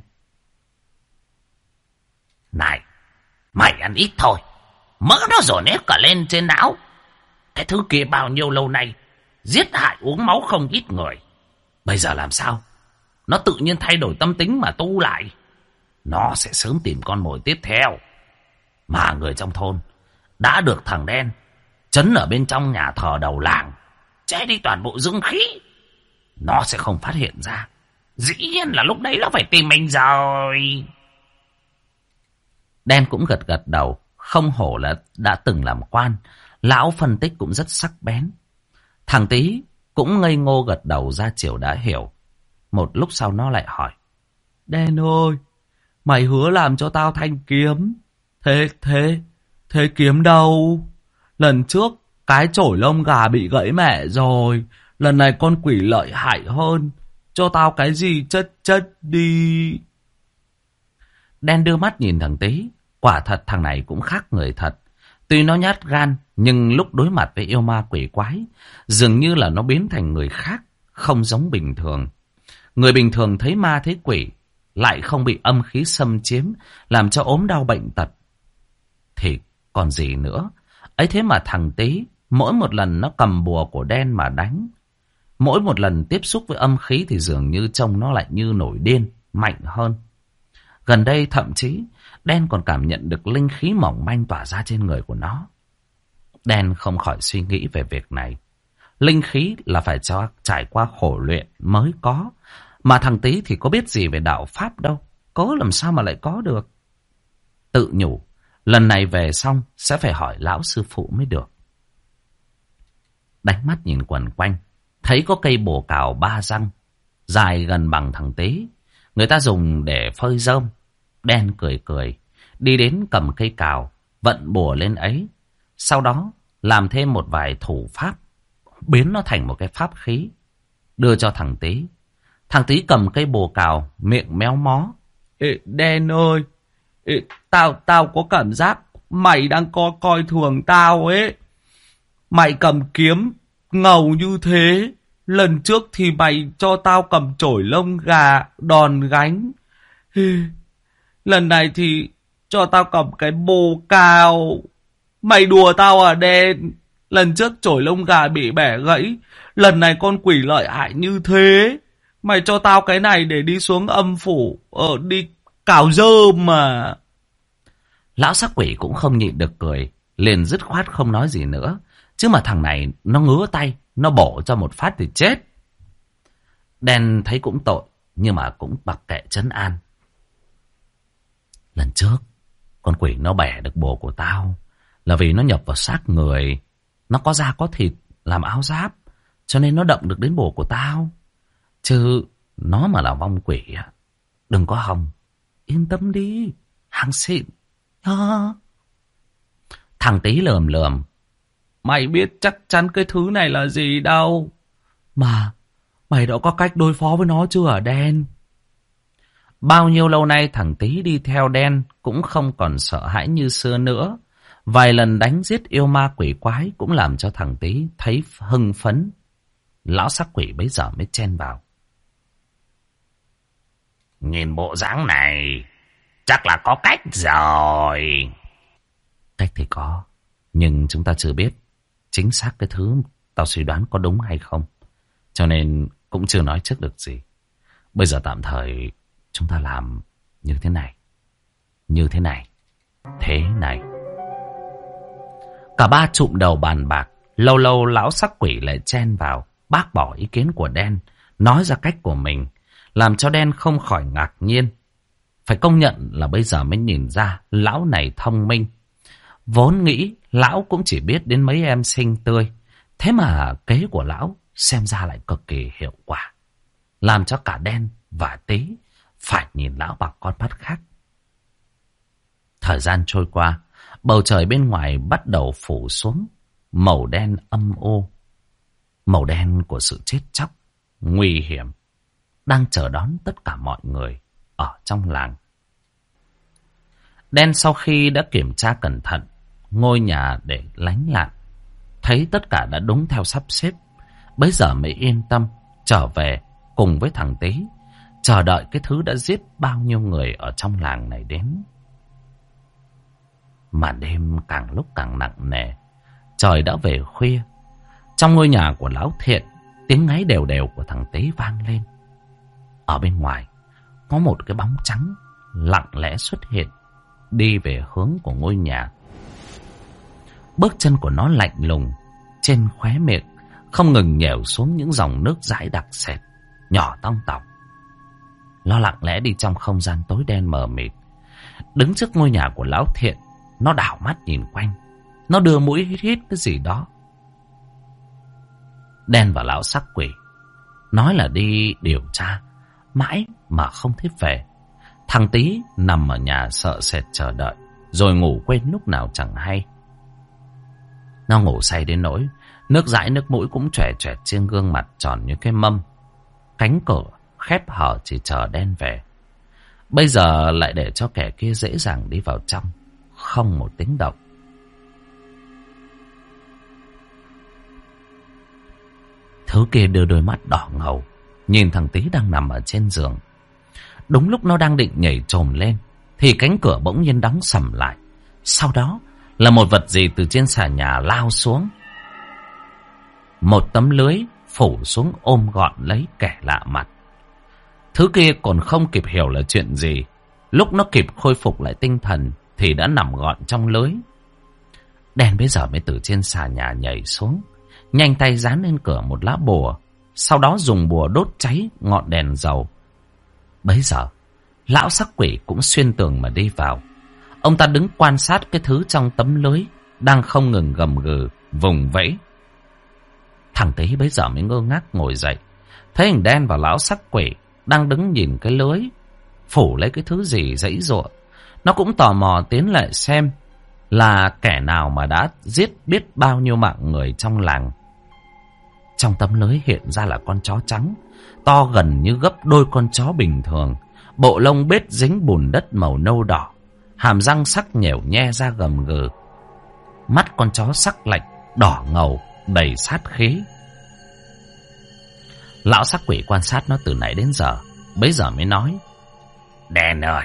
Này, mày ăn ít thôi. Mỡ nó dồn hết cả lên trên não. Cái thứ kia bao nhiêu lâu nay giết hại uống máu không ít người. Bây giờ làm sao? Nó tự nhiên thay đổi tâm tính mà tu lại. Nó sẽ sớm tìm con mồi tiếp theo. Mà người trong thôn đã được thằng Đen trấn ở bên trong nhà thờ đầu làng, che đi toàn bộ dương khí. Nó sẽ không phát hiện ra. Dĩ nhiên là lúc đấy nó phải tìm mình rồi. Đen cũng gật gật đầu. Không hổ là đã từng làm quan. Lão phân tích cũng rất sắc bén. Thằng Tý cũng ngây ngô gật đầu ra chiều đã hiểu. Một lúc sau nó lại hỏi. Đen ơi, mày hứa làm cho tao thanh kiếm. Thế kiếm đâu? Lần trước cái chổi lông gà bị gãy mẹ rồi. Lần này con quỷ lợi hại hơn. Cho tao cái gì chất đi. Đen đưa mắt nhìn thằng Tý. Quả thật thằng này cũng khác người thật. Tuy nó nhát gan, nhưng lúc đối mặt với yêu ma quỷ quái, dường như là nó biến thành người khác, không giống bình thường. Người bình thường thấy ma thấy quỷ, lại không bị âm khí xâm chiếm, làm cho ốm đau bệnh tật. Thì còn gì nữa? Ấy thế mà thằng Tý, mỗi một lần nó cầm bùa của Đen mà đánh, mỗi một lần tiếp xúc với âm khí thì dường như trông nó lại như nổi điên, mạnh hơn. Gần đây thậm chí, Đen còn cảm nhận được linh khí mỏng manh tỏa ra trên người của nó. Đen không khỏi suy nghĩ về việc này. Linh khí là phải trải qua khổ luyện mới có. Mà thằng Tý thì có biết gì về đạo Pháp đâu. Có làm sao mà lại có được. Tự nhủ, lần này về xong sẽ phải hỏi lão sư phụ mới được. Đánh mắt nhìn quần quanh, thấy có cây bồ cào 3 răng, dài gần bằng thằng Tý. Người ta dùng để phơi rơm. Đen cười cười, đi đến cầm cây cào, vận bùa lên ấy. Sau đó làm thêm một vài thủ pháp, biến nó thành một cái pháp khí, đưa cho thằng Tý. Thằng Tý cầm cây bồ cào, miệng méo mó. Ê, Đen ơi, tao có cảm giác mày đang coi thường tao ấy. Mày cầm kiếm ngầu như thế. Lần trước thì mày cho tao cầm chổi lông gà đòn gánh. Lần này thì cho tao cầm cái bồ cào. Mày đùa tao à Đen? Lần trước chổi lông gà bị bẻ gãy, lần này con quỷ lợi hại như thế. Mày cho tao cái này để đi xuống âm phủ, đi cào rơm mà. Lão sắc quỷ cũng không nhịn được cười, liền dứt khoát không nói gì nữa. Chứ mà thằng này nó ngứa tay, nó bổ cho một phát thì chết. Đen thấy cũng tội, nhưng mà cũng mặc kệ trấn an. Lần trước, con quỷ nó bẻ được bồ của tao là vì nó nhập vào xác người. Nó có da có thịt, làm áo giáp, cho nên nó động được đến bồ của tao. Chứ nó mà là vong quỷ, đừng có hòng. Yên tâm đi, hàng xịn. Thằng Tý lườm lườm. Mày biết chắc chắn cái thứ này là gì đâu. Mà mày đã có cách đối phó với nó chưa hả Đen? Bao nhiêu lâu nay thằng Tý đi theo Đen cũng không còn sợ hãi như xưa nữa. Vài lần đánh giết yêu ma quỷ quái cũng làm cho thằng Tý thấy hưng phấn. Lão sắc quỷ bấy giờ mới chen vào. Nhìn bộ dáng này, chắc là có cách rồi. Cách thì có, nhưng chúng ta chưa biết chính xác cái thứ tao suy đoán có đúng hay không. Cho nên cũng chưa nói trước được gì. Bây giờ tạm thời chúng ta làm như thế này. Thế này. Cả ba trụm đầu bàn bạc. Lâu lâu lão sắc quỷ lại chen vào, bác bỏ ý kiến của Đen, nói ra cách của mình, làm cho Đen không khỏi ngạc nhiên. Phải công nhận là bây giờ mới nhìn ra lão này thông minh. Vốn nghĩ lão cũng chỉ biết đến mấy em xinh tươi, thế mà kế của lão xem ra lại cực kỳ hiệu quả, làm cho cả Đen và Tý phải nhìn lão bằng con mắt khác. Thời gian trôi qua, bầu trời bên ngoài bắt đầu phủ xuống. màu đen âm u, màu đen của sự chết chóc, nguy hiểm, đang chờ đón tất cả mọi người ở trong làng. Đen sau khi đã kiểm tra cẩn thận ngôi nhà để lánh nạn, thấy tất cả đã đúng theo sắp xếp, bấy giờ mới yên tâm trở về cùng với thằng Tý, chờ đợi cái thứ đã giết bao nhiêu người ở trong làng này đến. Mà đêm càng lúc càng nặng nề, trời đã về khuya. Trong ngôi nhà của lão Thiện, tiếng ngáy đều đều của thằng Tý vang lên. Ở bên ngoài có một cái bóng trắng lặng lẽ xuất hiện, đi về hướng của ngôi nhà. Bước chân của nó lạnh lùng, trên khóe miệng không ngừng nhèo xuống những dòng nước dãi đặc sệt, nhỏ tong tỏng. Nó lặng lẽ đi trong không gian tối đen mờ mịt. Đứng trước ngôi nhà của lão Thiện, nó đảo mắt nhìn quanh, nó đưa mũi hít hít cái gì đó. Đen và lão sắc quỷ nói là đi điều tra, mãi mà không thấy về. Thằng Tý nằm ở nhà sợ sệt chờ đợi, rồi ngủ quên lúc nào chẳng hay. Nó ngủ say đến nỗi nước dãi nước mũi cũng chòe chòe trên gương mặt tròn như cái mâm. Cánh cửa khép hở chỉ chờ Đen về. Bây giờ lại để cho kẻ kia dễ dàng đi vào trong, không một tiếng động. Thứ kia đưa đôi mắt đỏ ngầu nhìn thằng Tý đang nằm ở trên giường. Đúng lúc nó đang định nhảy chồm lên thì cánh cửa bỗng nhiên đóng sầm lại. Sau đó là một vật gì từ trên xà nhà lao xuống. Một tấm lưới phủ xuống ôm gọn lấy kẻ lạ mặt. Thứ kia còn không kịp hiểu là chuyện gì, lúc nó kịp khôi phục lại tinh thần thì đã nằm gọn trong lưới. Đen bây giờ mới từ trên xà nhà nhảy xuống, nhanh tay dán lên cửa một lá bùa, sau đó dùng bùa đốt cháy ngọn đèn dầu. Bấy giờ lão sắc quỷ cũng xuyên tường mà đi vào. Ông ta đứng quan sát cái thứ trong tấm lưới đang không ngừng gầm gừ vùng vẫy. Thằng Tý bấy giờ mới ngơ ngác ngồi dậy, thấy hình Đen và lão sắc quỷ đang đứng nhìn cái lưới phủ lấy cái thứ gì giãy giụa. Nó cũng tò mò tiến lại xem là kẻ nào mà đã giết biết bao nhiêu mạng người trong làng. Trong tấm lưới hiện ra là con chó trắng, to gần như gấp đôi con chó bình thường, bộ lông bết dính bùn đất màu nâu đỏ, hàm răng sắc nhẻo nhe ra gầm gừ. Mắt con chó sắc lạnh, đỏ ngầu, đầy sát khí. Lão sắc quỷ quan sát nó từ nãy đến giờ, bấy giờ mới nói: Đen ơi,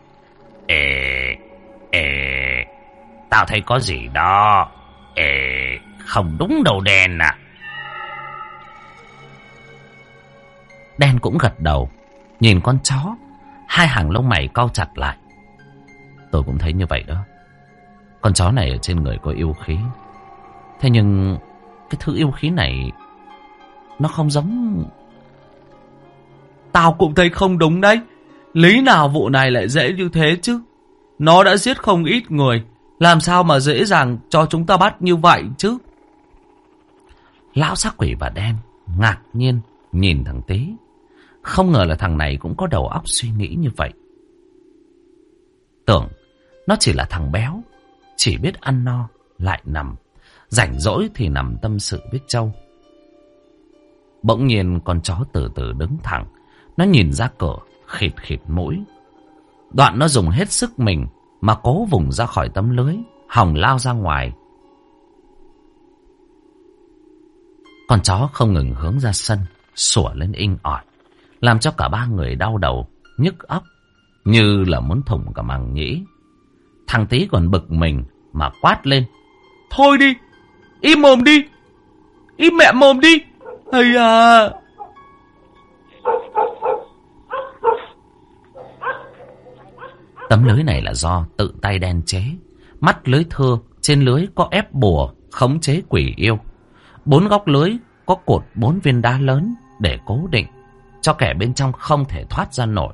tao thấy có gì đó không đúng đâu Đen à. Đen cũng gật đầu, nhìn con chó, hai hàng lông mày cau chặt lại. Tôi cũng thấy như vậy đó. Con chó này ở trên người có yêu khí. Thế nhưng cái thứ yêu khí này nó không giống. Tao cũng thấy không đúng đấy. Lý nào vụ này lại dễ như thế chứ? Nó đã giết không ít người, làm sao mà dễ dàng cho chúng ta bắt như vậy chứ? Lão sắc quỷ và Đen ngạc nhiên nhìn thằng Tý. Không ngờ là thằng này cũng có đầu óc suy nghĩ như vậy. Tưởng nó chỉ là thằng béo, chỉ biết ăn no lại nằm, rảnh rỗi thì nằm tâm sự với trâu. Bỗng nhiên con chó từ từ đứng thẳng, nó nhìn ra cửa, khịt khịt mũi. Đoạn nó dùng hết sức mình mà cố vùng ra khỏi tấm lưới, hòng lao ra ngoài. Con chó không ngừng hướng ra sân, sủa lên inh ỏi, làm cho cả ba người đau đầu, nhức óc, như là muốn thủng cả màng nhĩ. Thằng Tý còn bực mình mà quát lên: Thôi đi, im mồm đi, im mẹ mồm đi. Ây à. Tấm lưới này là do tự tay Đen chế. Mắt lưới thưa, trên lưới có ép bùa khống chế quỷ yêu. 4 góc lưới có cột 4 viên đá lớn để cố định, cho kẻ bên trong không thể thoát ra nổi.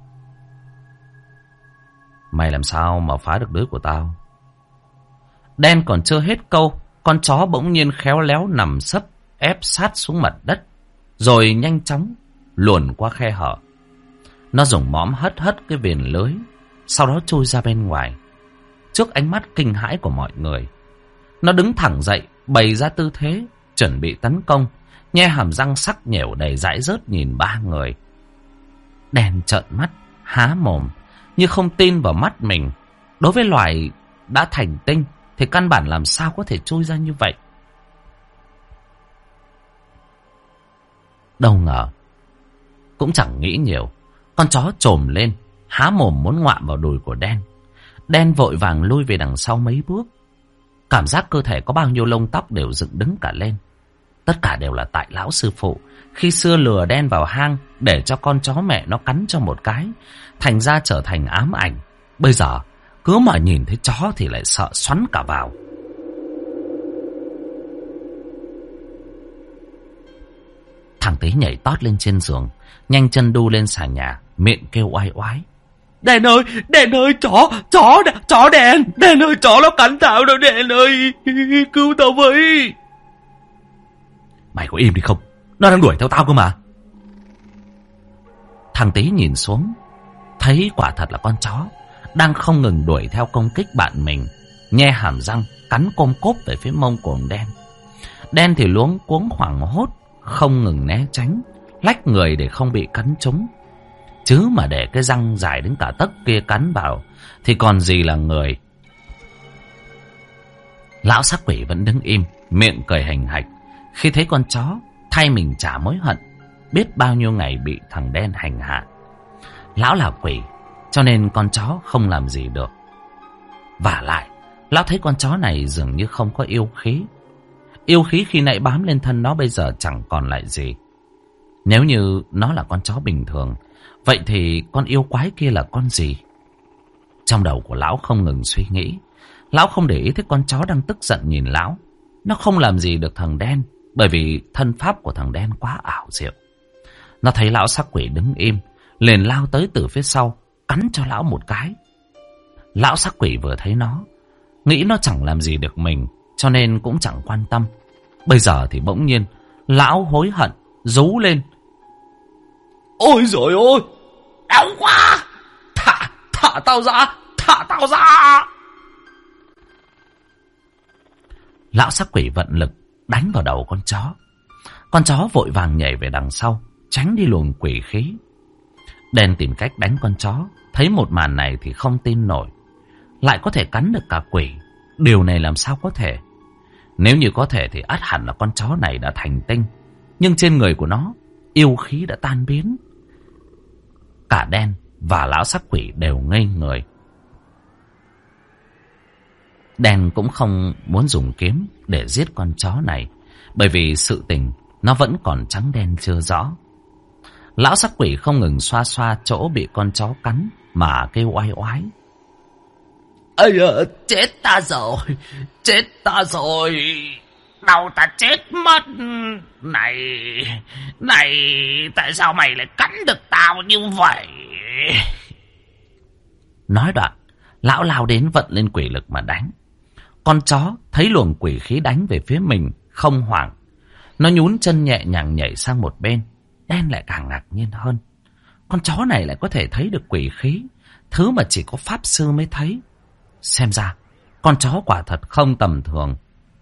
Mày làm sao mà phá được lưới của tao? Đen còn chưa hết câu, con chó bỗng nhiên khéo léo nằm sấp, ép sát xuống mặt đất, rồi nhanh chóng luồn qua khe hở. Nó dùng mõm hất hất cái viền lưới, sau đó chui ra bên ngoài. Trước ánh mắt kinh hãi của mọi người, nó đứng thẳng dậy, bày ra tư thế, chuẩn bị tấn công, nhe hàm răng sắc nhẻo đầy dãi rớt nhìn ba người. Đen trợn mắt, há mồm, như không tin vào mắt mình. Đối với loài đã thành tinh thì căn bản làm sao có thể chui ra như vậy. Đâu ngờ, cũng chẳng nghĩ nhiều, con chó trồm lên, há mồm muốn ngoạm vào đùi của Đen. Đen vội vàng lui về đằng sau mấy bước. Cảm giác cơ thể có bao nhiêu lông tóc đều dựng đứng cả lên. Tất cả đều là tại lão sư phụ khi xưa lừa Đen vào hang để cho con chó mẹ nó cắn cho một cái, thành ra trở thành ám ảnh. Bây giờ cứ mà nhìn thấy chó thì lại sợ xoắn cả vào. Thằng Tý nhảy tót lên trên giường, nhanh chân đu lên xà nhà, miệng kêu oai oái. Đen ơi, chó Đen ơi, chó nó cắn tao đâu Đen ơi, cứu tao với. Mày có im đi không? Nó đang đuổi theo tao cơ mà. Thằng Tý nhìn xuống, thấy quả thật là con chó đang không ngừng đuổi theo công kích bạn mình, nhe hàm răng cắn côm cốp về phía mông của Đen. Đen thì luống cuống hoảng hốt, không ngừng né tránh, lách người để không bị cắn trúng. Chứ mà để cái răng dài đến cả tấc kia cắn vào thì còn gì là người. Lão sắc quỷ vẫn đứng im, miệng cười hành hạch khi thấy con chó thay mình trả mối hận biết bao nhiêu ngày bị thằng Đen hành hạ. Lão là quỷ, cho nên con chó không làm gì được. Vả lại, lão thấy con chó này dường như không có yêu khí. Yêu khí khi nãy bám lên thân nó bây giờ chẳng còn lại gì. Nếu như nó là con chó bình thường, vậy thì con yêu quái kia là con gì? Trong đầu của lão không ngừng suy nghĩ. Lão không để ý thấy con chó đang tức giận nhìn lão. Nó không làm gì được thằng Đen, bởi vì thân pháp của thằng Đen quá ảo diệu. Nó thấy lão sắc quỷ đứng im, liền lao tới từ phía sau, cắn cho lão một cái. Lão sắc quỷ vừa thấy nó, nghĩ nó chẳng làm gì được mình, cho nên cũng chẳng quan tâm. Bây giờ thì bỗng nhiên lão hối hận, rú lên. Ôi giời ơi, đau quá, thả tao ra. Lão sắc quỷ vận lực đánh vào đầu con chó. Con chó vội vàng nhảy về đằng sau, tránh đi luồng quỷ khí. Đen tìm cách đánh con chó, thấy một màn này thì không tin nổi. Lại có thể cắn được cả quỷ, điều này làm sao có thể? Nếu như có thể thì ắt hẳn là con chó này đã thành tinh, nhưng trên người của nó yêu khí đã tan biến. Cả Đen và lão sắc quỷ đều ngây người. Đen cũng không muốn dùng kiếm để giết con chó này, bởi vì sự tình nó vẫn còn trắng đen chưa rõ. Lão sắc quỷ không ngừng xoa xoa chỗ bị con chó cắn mà kêu oai oái. Ây da, chết ta rồi, đau ta chết mất. Này, tại sao mày lại cắn được tao như vậy? Nói đoạn, lão lao đến vận lên quỷ lực mà đánh. Con chó thấy luồng quỷ khí đánh về phía mình, không hoảng. Nó nhún chân nhẹ nhàng nhảy sang một bên. Đen lại càng ngạc nhiên hơn. Con chó này lại có thể thấy được quỷ khí, thứ mà chỉ có pháp sư mới thấy. Xem ra, con chó quả thật không tầm thường.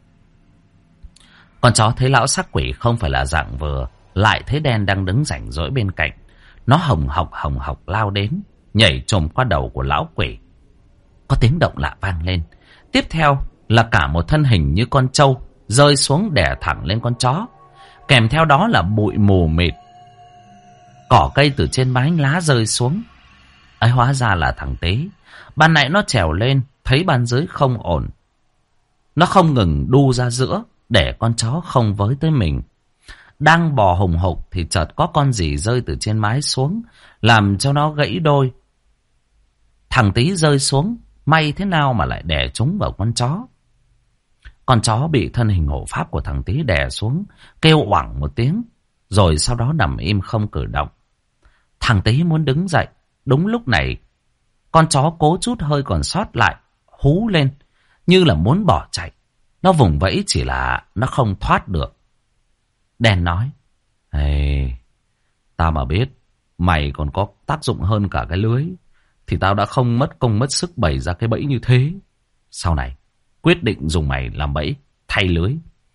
Con chó thấy lão sắc quỷ không phải là dạng vừa, lại thấy Đen đang đứng rảnh rỗi bên cạnh. Nó hồng hộc lao đến, nhảy chồm qua đầu của lão quỷ. Có tiếng động lạ vang lên. Tiếp theo là cả một thân hình như con trâu rơi xuống đè thẳng lên con chó. Kèm theo đó là bụi mù mịt. Cỏ cây từ trên mái lá rơi xuống. Ấy hóa ra là thằng Tý. Ban nãy nó trèo lên, thấy ban dưới không ổn. Nó không ngừng đu ra giữa để con chó không với tới mình. Đang bò hùng hục thì chợt có con gì rơi từ trên mái xuống, làm cho nó gãy đôi. Thằng Tý rơi xuống, may thế nào mà lại đè trúng vào con chó. Con chó bị thân hình hộ pháp của thằng Tý đè xuống, kêu oảng một tiếng, rồi sau đó nằm im không cử động. Thằng Tý muốn đứng dậy, đúng lúc này, con chó cố chút hơi còn sót lại, hú lên, như là muốn bỏ chạy. Nó vùng vẫy chỉ là nó không thoát được. Đen nói, ê, tao mà biết mày còn có tác dụng hơn cả cái lưới, thì tao đã không mất công mất sức bày ra cái bẫy như thế. Sau này, quyết định dùng mày làm bẫy thay lưới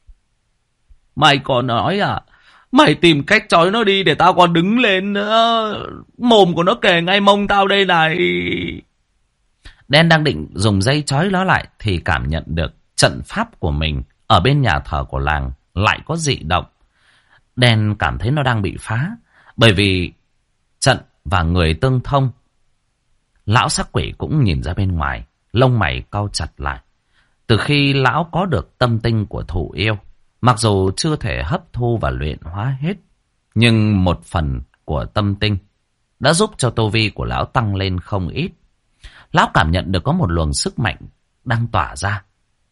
Mày còn nói à? Mày tìm cách trói nó đi để tao còn đứng lên nữa. Mồm của nó kề ngay mông tao đây này. Đen đang định dùng dây trói nó lại thì cảm nhận được trận pháp của mình ở bên nhà thờ của làng lại có dị động. Đen cảm thấy nó đang bị phá, bởi vì trận và người tương thông. Lão sắc quỷ cũng nhìn ra bên ngoài, lông mày cau chặt lại. Từ khi lão có được tâm tinh của thụ yêu, mặc dù chưa thể hấp thu và luyện hóa hết, nhưng một phần của tâm tinh đã giúp cho tu vi của lão tăng lên không ít. Lão cảm nhận được có một luồng sức mạnh đang tỏa ra.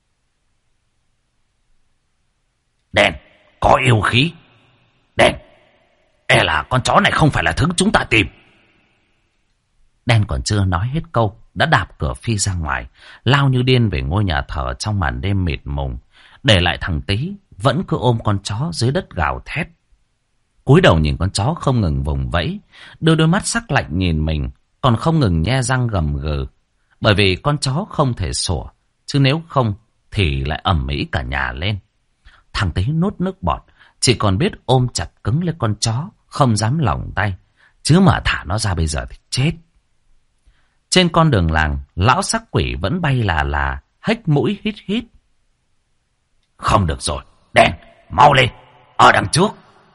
Đen, có yêu khí. Đen, e là con chó này không phải là thứ chúng ta tìm. Đen còn chưa nói hết câu, đã đạp cửa phi ra ngoài, lao như điên về ngôi nhà thờ trong màn đêm mịt mùng, để lại thằng Tý vẫn cứ ôm con chó dưới đất gào thét. Cúi đầu nhìn con chó không ngừng vùng vẫy, đưa đôi mắt sắc lạnh nhìn mình, còn không ngừng nhe răng gầm gừ, bởi vì con chó không thể sủa, chứ nếu không thì lại ầm ĩ cả nhà lên. Thằng Tý nuốt nước bọt, chỉ còn biết ôm chặt cứng lấy con chó, không dám lỏng tay, chứ mà thả nó ra bây giờ thì chết. Trên con đường làng, lão sắc quỷ vẫn bay là hếch mũi hít hít. Không được rồi, Đen, mau lên, ở đằng trước.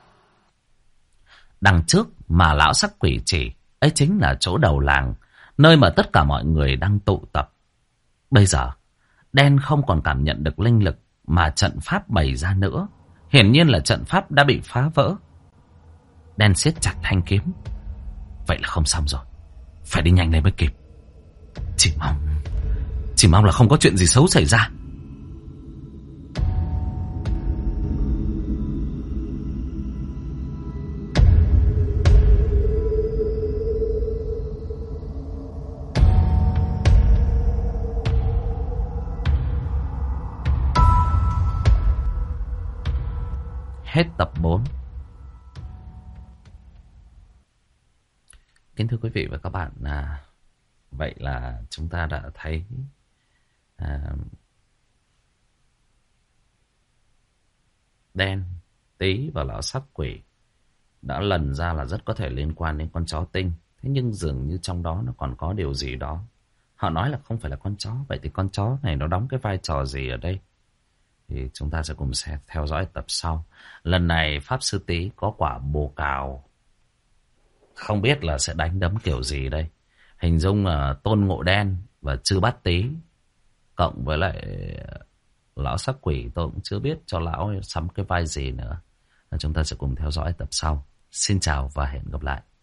Đằng trước mà lão sắc quỷ chỉ, ấy chính là chỗ đầu làng, nơi mà tất cả mọi người đang tụ tập. Bây giờ, Đen không còn cảm nhận được linh lực mà trận pháp bày ra nữa. Hiển nhiên là trận pháp đã bị phá vỡ. Đen siết chặt thanh kiếm. Vậy là không xong rồi, phải đi nhanh lên mới kịp. Chỉ mong là không có chuyện gì xấu xảy ra. Hết tập 4. Kính thưa quý vị và các bạn, vậy là chúng ta đã thấy Đen, Tý và lão sắc quỷ đã lần ra là rất có thể liên quan đến con chó Tinh. Thế nhưng dường như trong đó nó còn có điều gì đó. Họ nói là không phải là con chó, vậy thì con chó này nó đóng cái vai trò gì ở đây? Thì chúng ta sẽ cùng theo dõi tập sau. Lần này Pháp Sư Tý có quả bồ cào, không biết là sẽ đánh đấm kiểu gì đây. Hình dung là Tôn Ngộ Đen và Chư Bát Tý cộng với lại lão sắc quỷ, tôi cũng chưa biết cho lão sắm cái vai gì nữa. Chúng ta sẽ cùng theo dõi tập sau. Xin chào và hẹn gặp lại.